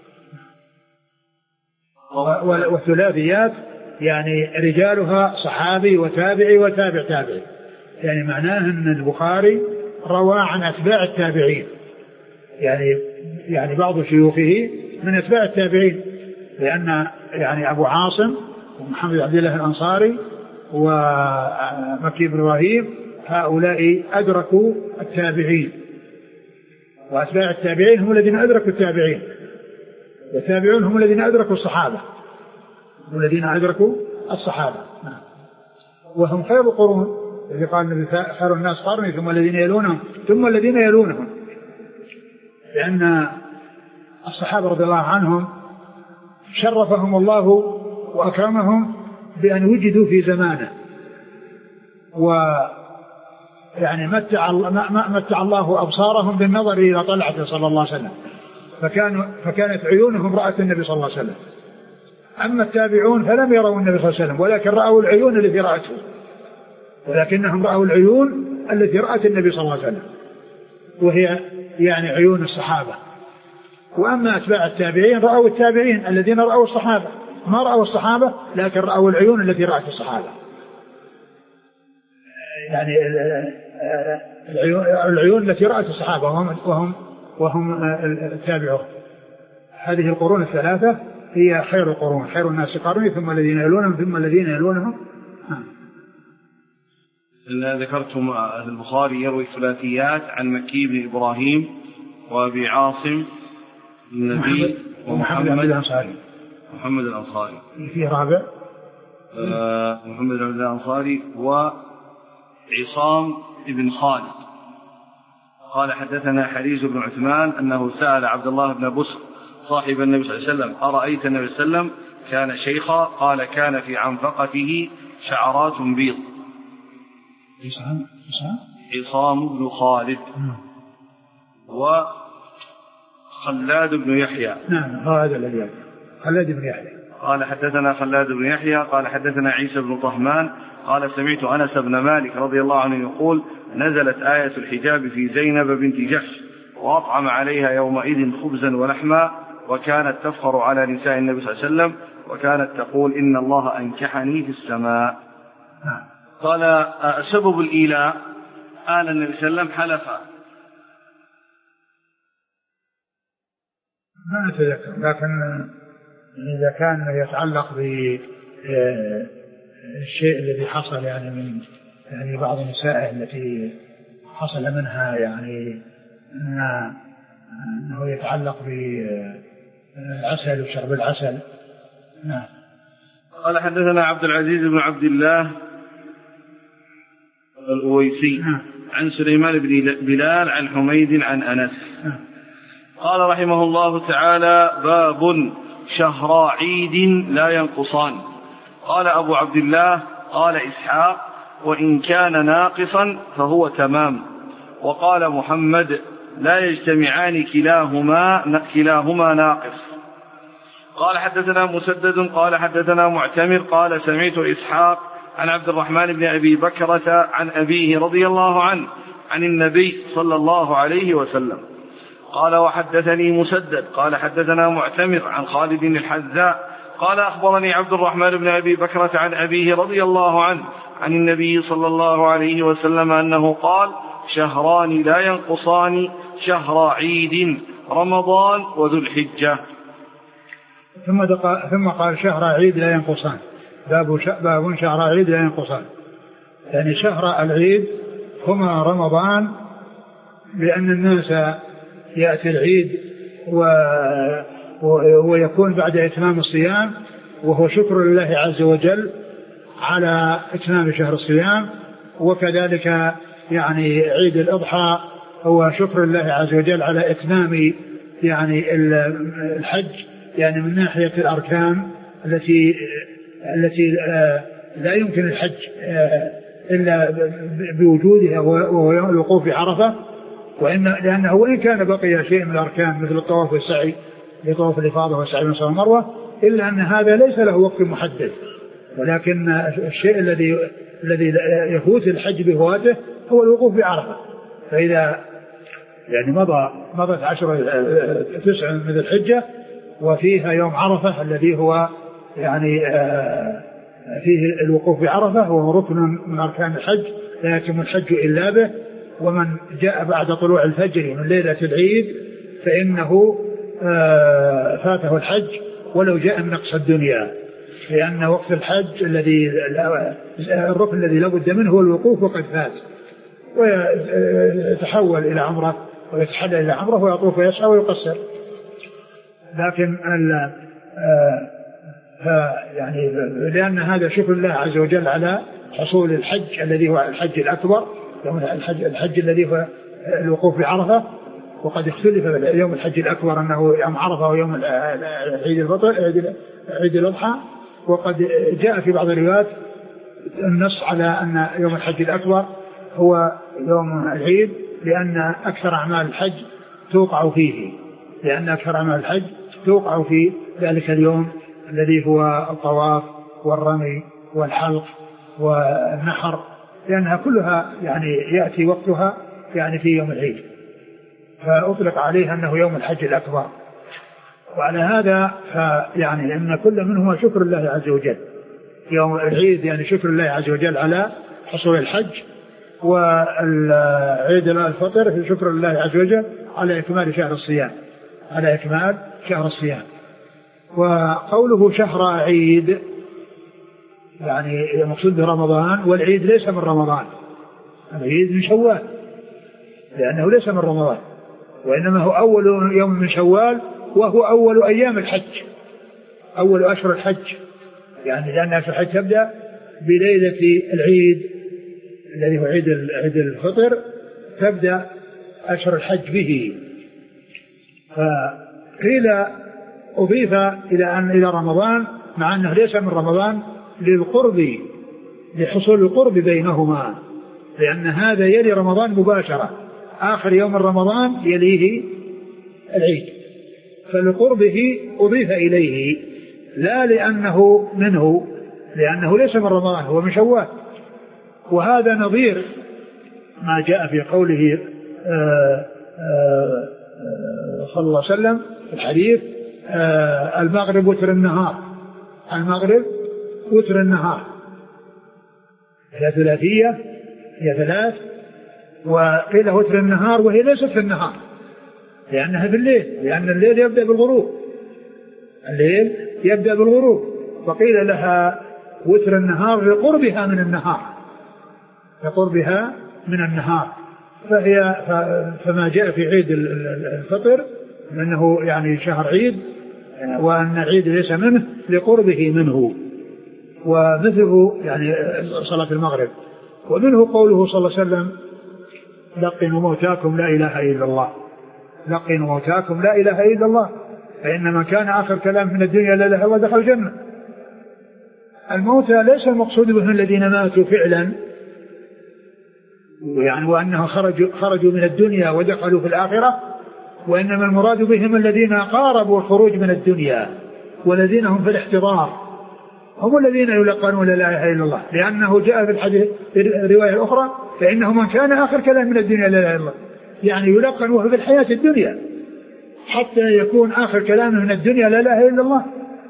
والثلاثيات يعني رجالها صحابي وتابعي وتابع تابعي، يعني معناه أن البخاري روى عن أتباع التابعين، يعني يعني بعض شيوخه من أتباع التابعين، لأن يعني أبو عاصم ومحمد عبد الله الأنصاري ومكي بن إبراهيم هؤلاء أدركوا التابعين، وأتباع التابعين هم الذين أدركوا التابعين، والتابعون هم الذين أدركوا الصحابة، هم الذين أدركوا الصحابة، وهم خير القرون، الذي قال النبي خير الناس قرني ثم الذين يلونهم ثم الذين يلونهم، لأن الصحابة رضي الله عنهم شرفهم الله وأكرمهم بأن وجدوا في زمانه، ويعني متع, متع الله أبصارهم بالنظر إلى طلعته صلى الله عليه وسلم، فكانوا فكانت عيونهم رأت النبي صلى الله عليه وسلم. أما التابعون فلم يروا النبي صلى الله عليه وسلم، ولكن رأوا العيون التي رأته، ولكنهم رأوا العيون التي رأت النبي صلى الله عليه وسلم، وهي يعني عيون الصحابة. وأما أتباع التابعين رأوا التابعين الذين رأوا الصحابة، ما رأوا الصحابة لكن رأوا العيون التي رأت الصحابة، يعني العيون التي رأت الصحابة وهم, وهم, وهم التابعون. هذه القرون الثلاثة هي خير القرون، خير الناس قرني ثم الذين يلونهم ثم الذين يلونهم. ذكرتم البخاري يروي ثلاثيات عن مكي بن إبراهيم وأبي عاصم النبي ومحمد الأنصاري. محمد الأنصاري في رابع آه محمد الأنصاري وعصام بن خالد قال حدثنا حريز بن عثمان أنه سأل عبد الله بن بسر صاحب النبي صلى الله عليه وسلم أرأيت النبي صلى الله عليه وسلم كان شيخا؟ قال كان في عنفقته شعرات بيض. عصام عصام بن خالد وخلاد بن يحيى. نعم هذا الذي خلاد بن يحيى قال حدثنا خلاد بن يحيى قال حدثنا عيسى بن طهمان قال سمعت أنس بن مالك رضي الله عنه يقول نزلت آية الحجاب في زينب بنت جحش وأطعم عليها يومئذ خبزا ولحما وكانت تفخر على نساء النبي صلى الله عليه وسلم وكانت تقول إن الله أنكحني في السماء. قال سبب الإيلاء آل النبي صلى الله عليه وسلم حلفا. ما أتذكر، لكن إذا كان يتعلق بالشيء الذي حصل يعني من يعني بعض النساء التي حصل منها يعني أنه يتعلق بالعسل وشرب العسل. نعم. قال حدثنا عبد العزيز بن عبد الله الأويسي نعم. عن سليمان بن بلال عن حميد عن أنس. نعم. قال رحمه الله تعالى باب شهر عيد لا ينقصان. قال أبو عبد الله قال إسحاق وإن كان ناقصا فهو تمام. وقال محمد لا يجتمعان كلاهما كلاهما ناقص. قال حدثنا مسدد قال حدثنا معتمر قال سمعت إسحاق عن عبد الرحمن بن أبي بكرة عن أبيه رضي الله عنه عن النبي صلى الله عليه وسلم قال وحدثني مسدد قال حدثنا معتمر عن خالد الحذاء قال أخبرني عبد الرحمن بن أبي بكرة عن أبيه رضي الله عنه عن النبي صلى الله عليه وسلم أنه قال شهران لا ينقصان شهر عيد رمضان وذو الحجة. ثم, ثم قال شهر عيد لا ينقصان باب شهر عيد لا ينقصان، يعني شهر العيد هما رمضان لأن الناس يأتي العيد و... ويكون بعد إتمام الصيام وهو شكر لله عز وجل على إتمام شهر الصيام، وكذلك يعني عيد الأضحى هو شكر الله عز وجل على إتمام يعني الحج، يعني من ناحية الأركان التي التي لا يمكن الحج إلا بوجودها وهو الوقوف في عرفة، وإن لأنه وإن كان بقي شيء من الأركان مثل الطواف والسعي لطواف الإفاضة والسعي من الصفا والمروة إلا أن هذا ليس له وقت محدد، ولكن الشيء الذي الذي يفوت الحج بفواته هو الوقوف في عرفة. فإذا يعني مضى مضت عشر تسع من الحجة وفيها يوم عرفة الذي هو يعني فيه الوقوف بعرفة وهو ركن من أركان الحج لا يتم الحج إلا به، ومن جاء بعد طلوع الفجر من ليلة العيد فإنه فاته الحج ولو جاء من أقصى الدنيا، لأن وقت الحج الذي الركن الذي لا بد منه هو الوقوف وقد فات، ويتحول إلى عمره ويتحلل إلى عمره ويطوف ويسعى ويقصر. لكن يعني لأن هذا شكر الله عز وجل على حصول الحج الذي هو الحج الأكبر، الحج, الحج الذي هو الوقوف بعرفة. وقد اختلف يوم الحج الأكبر أنه يوم عرفة ويوم عيد الفطر عيد الأضحى. وقد جاء في بعض الروايات النص على أن يوم الحج الأكبر هو يوم العيد، لأن أكثر أعمال الحج توقع فيه لأن أكثر أعمال الحج توقع في ذلك اليوم الذي هو الطواف والرمي والحلق والنحر، لأنها كلها يعني يأتي وقتها يعني في يوم العيد، فأطلق عليه أنه يوم الحج الأكبر. وعلى هذا يعني أن كل منهما شكر الله عز وجل. يوم العيد يعني شكر الله عز وجل على حصول الحج، والعيد الفطر شكر الله عز وجل على إكمال شهر الصيام على إكمال شهر الصيام. وقوله شهر عيد يعني مقصود رمضان، والعيد ليس من رمضان، العيد من شوال لأنه ليس من رمضان، وإنما هو أول يوم من شوال، وهو أول أيام الحج، أول أشهر الحج، يعني لأن أشهر الحج تبدأ بليلة العيد الذي هو عيد عيد الفطر، تبدأ أشهر الحج به. فقيل أضيف إلى أن إلى رمضان مع أنه ليس من رمضان للقرب، لحصول القرب بينهما، لأن هذا يلي رمضان مباشرة، آخر يوم رمضان يليه العيد، فلقربه أضيف إليه لا لأنه منه، لأنه ليس من رمضان، هو من شوال. وهذا نظير ما جاء في قوله آآ آآ صلى الله عليه وسلم في الحديث المغرب وتر النهار، المغرب وتر النهار، هي ثلاثية، هي ثلاث، وقيل وتر النهار وهي ليست في النهار لأنها في الليل، لأن الليل يبدأ بالغروب، الليل يبدأ بالغروب، فقيل لها وتر النهار لقربها من النهار، لقربها من النهار. فهي فما جاء في عيد الفطر أنه يعني شهر عيد، وأن العيد ليس منه لقربه منه، ومثله يعني صلاة المغرب. ومنه قوله صلى الله عليه وسلم لقنوا موتاكم لا إله إلا الله، لقنوا موتاكم لا إله إلا الله، فإن من كان آخر كلام من الدنيا لا إله إلا الله دخل الجنة. الموتى ليس المقصود بهم الذين ماتوا فعلا يعني وأنهم خرجوا, خرجوا من الدنيا ودخلوا في الآخرة، وإنما المراد بهم الذين قاربوا الخروج من الدنيا والذين هم في الاحتضار، هم الذين يلقنون لا إله إلا الله، لأنه جاء في الحديث في الرواية الأخرى فإنه من كان آخر كلام من الدنيا لا إله إلا الله، يعني يلقن وهو في الحياة الدنيا حتى يكون آخر كلامه من الدنيا لا إله إلا الله.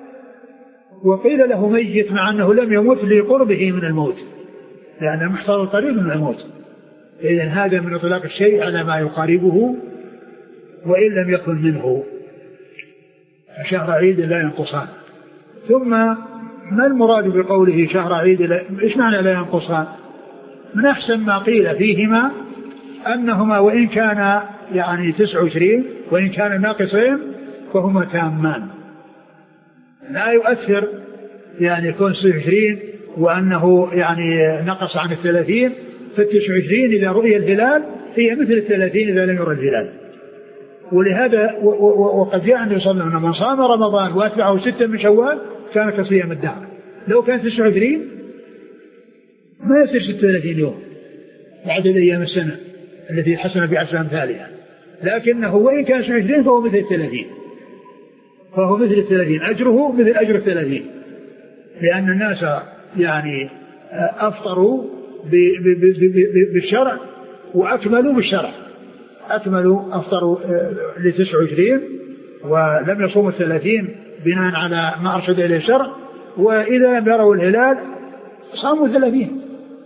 وقيل له ميت مع أنه لم يمت لقربه من الموت، لأنه محصل قريب من الموت، إذن هذا من إطلاق الشيء على ما يقاربه وإن لم يكن منه. شهر عيد لا ينقصان. ثم ما المراد بقوله شهر عيد لا... إيش معنى لا ينقصان؟ من أحسن ما قيل فيهما أنهما وإن كان يعني تسع وعشرين وإن كان ناقصين فهما تامان، لا يؤثر يعني يكون تسع وعشرين وأنه يعني نقص عن الثلاثين، فالتسع وعشرين إذا رؤي الهلال هي مثل الثلاثين إذا لم يرى الهلال. ولهذا وقد جاء النبي صلى الله عليه وسلم من صام رمضان واتبعه ستا من شوال كان كصيام الدهر. لو كان تسع وعشرين ما يصير ستة وثلاثين يوم بعد أيام السنة التي حسن بعشر أمثالها، لكنه وإن كان تسع وعشرين فهو مثل الثلاثين، فهو مثل الثلاثين، أجره مثل أجر الثلاثين، لأن الناس يعني أفطروا بالشرع وأكملوا بالشرع، أكملوا أفطروا لتسع وعشرين ولم يصوموا الثلاثين بناء على ما أرشد إليه الشرع، وإذا لم يروا الهلال صاموا ثلاثين.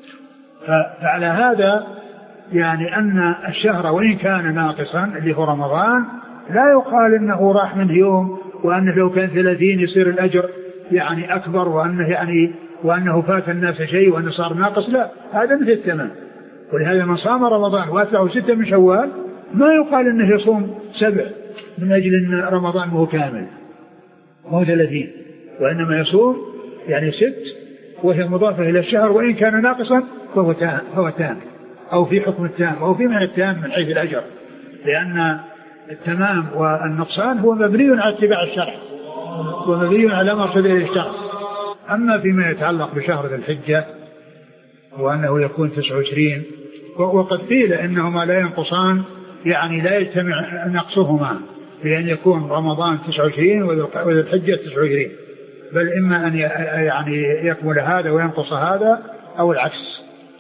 فعلى هذا يعني أن الشهر وإن كان ناقصا اللي هو رمضان لا يقال إنه راح منه يوم، وأنه لو كان ثلاثين يصير الأجر يعني أكبر، وأنه يعني وأنه فات الناس شيء وأنه صار ناقص، لا، هذا مثل التمام، ولهذا من صام رمضان وأتبعه ستة من شوال ما يقال أنه يصوم سبع من أجل أن رمضان هو كامل هو ثلاثين، وإنما يصوم يعني ست وهي مضافة إلى الشهر، وإن كان ناقصا فهو تام, فهو تام أو في حكم التام أو في معنى التام من حيث الأجر، لأن التمام والنقصان هو مبني على اتباع الشرع ومبني على ما ارشد إليه الشرع. أما فيما يتعلق بشهر ذي الحجة وأنه يكون تسعة وعشرين وقد قيل إنهما لا ينقصان، يعني لا يجتمع نقصهما بأن يكون رمضان تسعة وعشرين وذي الحجة تسعة وعشرين، بل إما أن يعني يكمل هذا وينقص هذا أو العكس.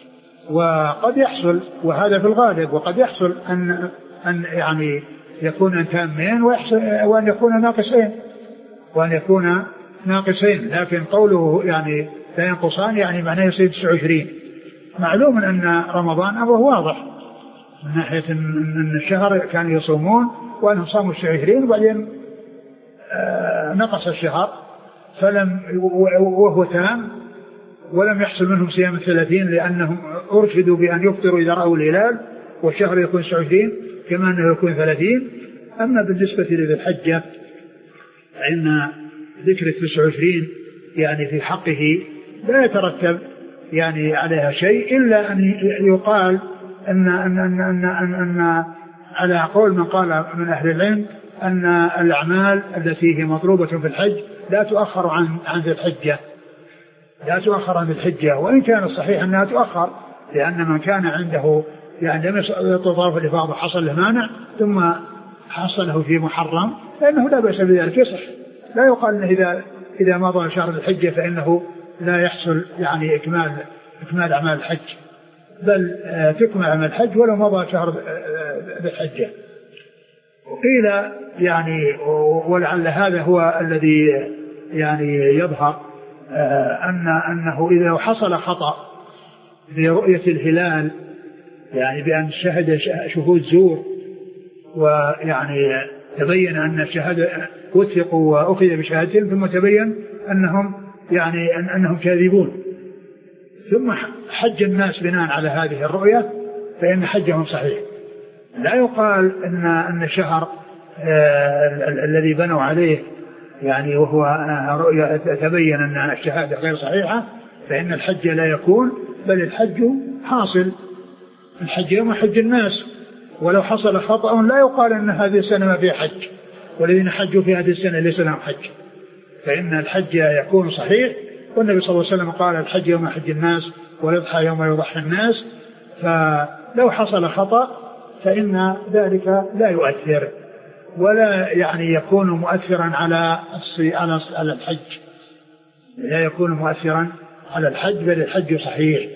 وقد يحصل وهذا في الغالب، وقد يحصل أن أن يعني يكون تامين وأن يكون ناقصين وأن يكون ناقصين لكن قوله يعني لا ينقصان يعني معناه يصير تسعة وعشرين. معلوم أن رمضان أمره واضح من ناحية أن الشهر كانوا يصومون وأنهم صاموا تسعة وعشرين وبعدين نقص الشهر فلم وهو تام ولم يحصل منهم صيام الثلاثين لأنهم أرشدوا بأن يفطروا إذا رأوا الهلال والشهر يكون تسعة وعشرين كما أنه يكون ثلاثين. أما بالنسبة لذي الحجة فإن ذكر تسعة وعشرين يعني في حقه لا يترتب يعني عليها شيء إلا أن يقال أن, أن, أن, أن, أن, أن على قول من قال من أهل العلم أن الأعمال التي هي مطلوبة في الحج لا تؤخر عن عن ذي الحجة لا تؤخر عن ذي الحجة، وإن كان الصحيح أنها تؤخر لأن من كان عنده يعني لم يطوف الإفاضة حصل له مانع ثم حصله في محرم فإنه لا بأس بذلك يصح. لا يقال أنه إذا إذا مضى شهر الحجة فإنه لا يحصل يعني إكمال إكمال أعمال الحج، بل تكمل أعمال الحج ولو مضى شهر الحجة. وقيل يعني ولعل هذا هو الذي يعني يظهر أن أنه إذا حصل خطأ في رؤية الهلال يعني بأن شهد شهود زور ويعني تبين أن الشهادة وثقوا وأخذ بشهادتهم ثم تبين أنهم يعني أن أنهم كاذبون ثم حج الناس بناء على هذه الرؤية فإن حجهم صحيح. لا يقال أن أن الشهر آه الذي بنوا عليه يعني وهو آه رؤية تبين أن الشهادة غير صحيحة فإن الحج لا يكون، بل الحج حاصل. الحج يوم حج الناس، ولو حصل خطأ لا يقال أن هذه السنة ما فيها حج والذين حجوا في هذه السنة ليس لهم حج، فإن الحج يكون صحيح. والنبي صلى الله عليه وسلم قال الحج يوم حج الناس والأضحى يوم يضحي الناس، فلو حصل خطأ فإن ذلك لا يؤثر ولا يعني يكون مؤثرا على على الحج، لا يكون مؤثرا على الحج، بل الحج صحيح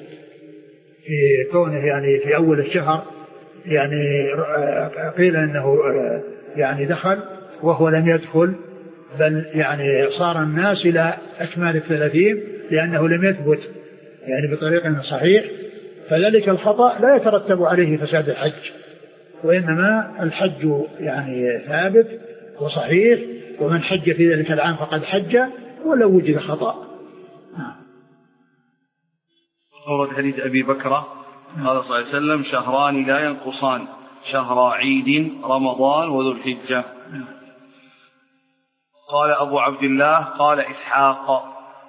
في كونه يعني في أول الشهر يعني قيل أنه يعني دخل وهو لم يدخل، بل يعني صار الناس إلى أكمال الثلاثين لأنه لم يثبت يعني بطريقة صحيح، فذلك الخطأ لا يترتب عليه فساد الحج، وإنما الحج يعني ثابت وصحيح، ومن حج في ذلك العام فقد حج ولو وجد خطأ. ورد حديث أبي بكرة قال صلى الله عليه وسلم شهران لا ينقصان شهر عيد رمضان وذو الحجة. قال أبو عبد الله قال إسحاق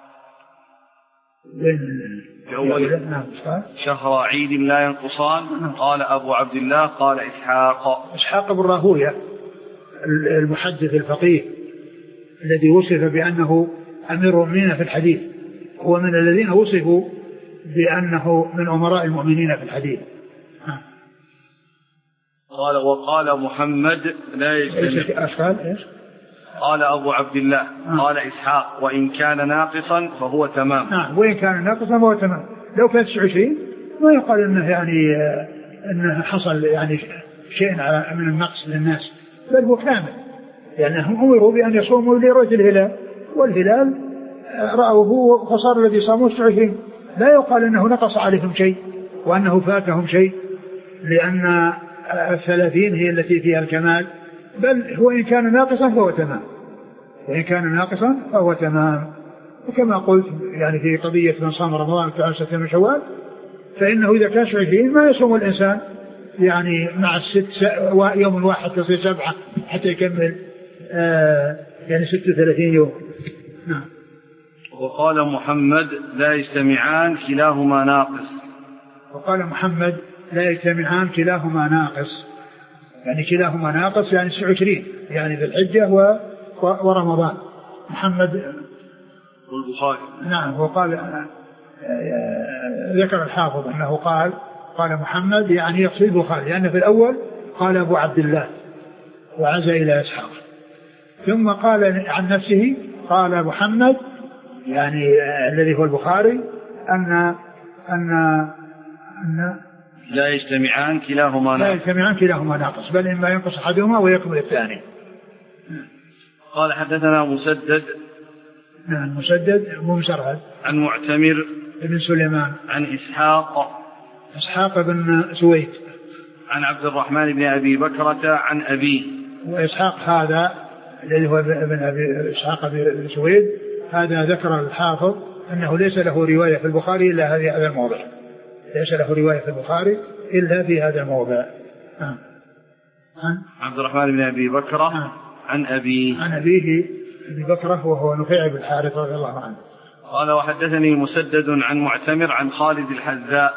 شهر عيد لا ينقصان قال أبو عبد الله قال إسحاق. إسحاق بن راهويه المحدث الفقيه الذي وصف بأنه أمير المؤمنين في الحديث، هو من الذين وصفوا بأنه من أمراء المؤمنين في الحديث. قال وقال محمد لا يجتمع. قال أبو عبد الله قال إسحاق وإن كان ناقصا فهو تمام. نعم وإن كان ناقصا فهو تمام. لو كان تسعة وعشرين ما يقال إنه يعني إنه حصل يعني شيء من النقص للناس، بل هو كامل، لأنهم يعني أمروا بأن يصوموا لرؤية الهلال، والهلال رأوه فصار الذي صاموا تسعة وعشرين. لا يقال إنه نقص عليهم شيء وأنه فاتهم شيء، لأن الثلاثين هي التي فيها الكمال، بل هو إن كان ناقصا فهو تمام، وإن كان ناقصا فهو تمام. وكما قلت يعني في قضية من صام رمضان في عشرة من شوال فإنه إذا كان عشرين ما يصوم الإنسان يعني مع الست يوم واحد تصير سبعة حتى يكمل آه يعني ستة وثلاثين يوم. نعم. وقال محمد لا يجتمعان كلاهما ناقص. وقال محمد لا يجتمعان كلاهما ناقص، يعني كلاهما ناقص يعني تسعة وعشرين يعني ذي الحجة ورمضان. محمد والبخاري. نعم. وقال ذكر الحافظ أنه قال قال محمد يعني يقصد البخاري، لأن في الأول قال أبو عبد الله وعز إلى إسحاق، ثم قال عن نفسه قال محمد يعني الذي هو البخاري أن أن أن لا يجتمعان كلاهما ناقص. لا يجتمعان كلاهما ناقص، بل إما ينقص أحدهما ويكمل الثاني. قال حدثنا مسدد. نعم. مسدد أبو مسرهد. عن معتمر بن سليمان. عن إسحاق إسحاق بن سويد. عن عبد الرحمن بن أبي بكرة عن أبيه. وإسحاق هذا الذي هو ابن أبي إسحاق بن سويد هذا ذكر الحافظ أنه ليس له رواية في البخاري إلا في هذا الموضع، ليس له رواية في البخاري إلا في هذا الموضع. آه. عبد الرحمن بن أبي بكرة آه. عن أبيه عن أبيه أبي بكرة وهو نفيع بن الحارث رضي الله عنه. قال وحدثني مسدد عن معتمر عن خالد الحذاء.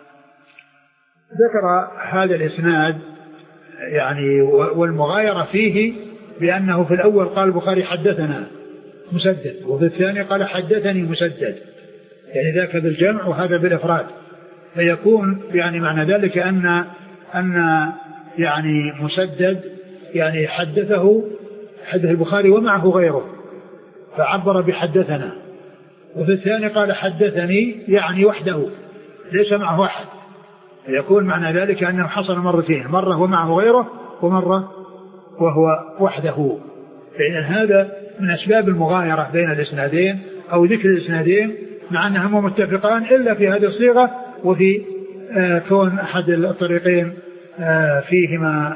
ذكر هذا الإسناد يعني والمغايرة فيه بأنه في الأول قال البخاري حدثنا مسدد، وفي الثاني قال حدثني مسدد، يعني ذاك بالجمع وهذا بالإفراد، فيكون يعني معنى ذلك أن أن يعني مسدد يعني حدثه حدث البخاري ومعه غيره فعبر بحدثنا، وفي الثاني قال حدثني يعني وحده ليس معه أحد، فيكون معنى ذلك أنه حصل مرتين، مرة ومعه غيره ومرة وهو وحده. فإن هذا من أسباب المغايرة بين الإسنادين أو ذكر الإسنادين مع أنهما متفقان إلا في هذه الصيغة، وفي آه كون أحد الطريقين آه فيهما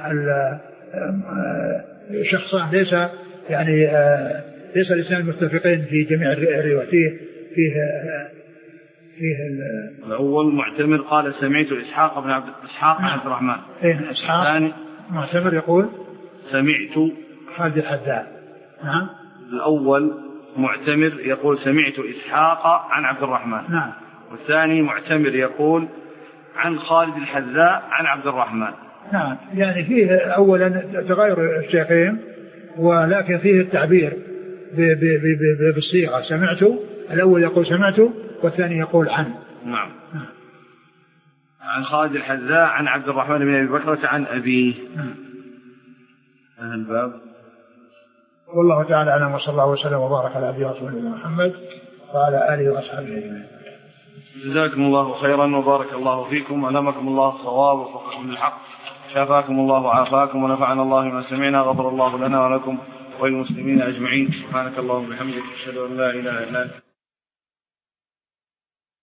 شخصان ليس يعني آه ليس الإسناد متفقين في جميع الروايات. فيه فيه آه فيه الأول معتمر قال سمعت إسحاق بن عبد إسحاق بن عبد الرحمن. إيه إسحاق. الثاني معتمر يقول سمعت خالد الحذاء. نعم. الأول معتمر يقول سمعت إسحاق عن عبد الرحمن. نعم. والثاني معتمر يقول عن خالد الحذاء عن عبد الرحمن. نعم. يعني فيه أولا تغير الشيخين، ولكن فيه التعبير بالصيغة سمعت، الأول يقول سمعت والثاني يقول عن. نعم. نعم. عن خالد الحذاء عن عبد الرحمن بن أبي بكرة عن أبيه. نعم. هذا الباب. والله تعالى أعلم، وصلى الله وسلم وبارك على عبده ورسوله محمد وعلى آله وأصحابه أجمعين. جزاكم الله خيرا وبارك الله فيكم، ألهمكم الله الصواب ووفقكم للحق، شافاكم الله وعافاكم، ونفعنا الله ما سمعنا، غفر الله لنا ولكم وللمسلمين أجمعين. سبحانك اللهم وبحمدك، أشهد أن لا إله إلا أنت.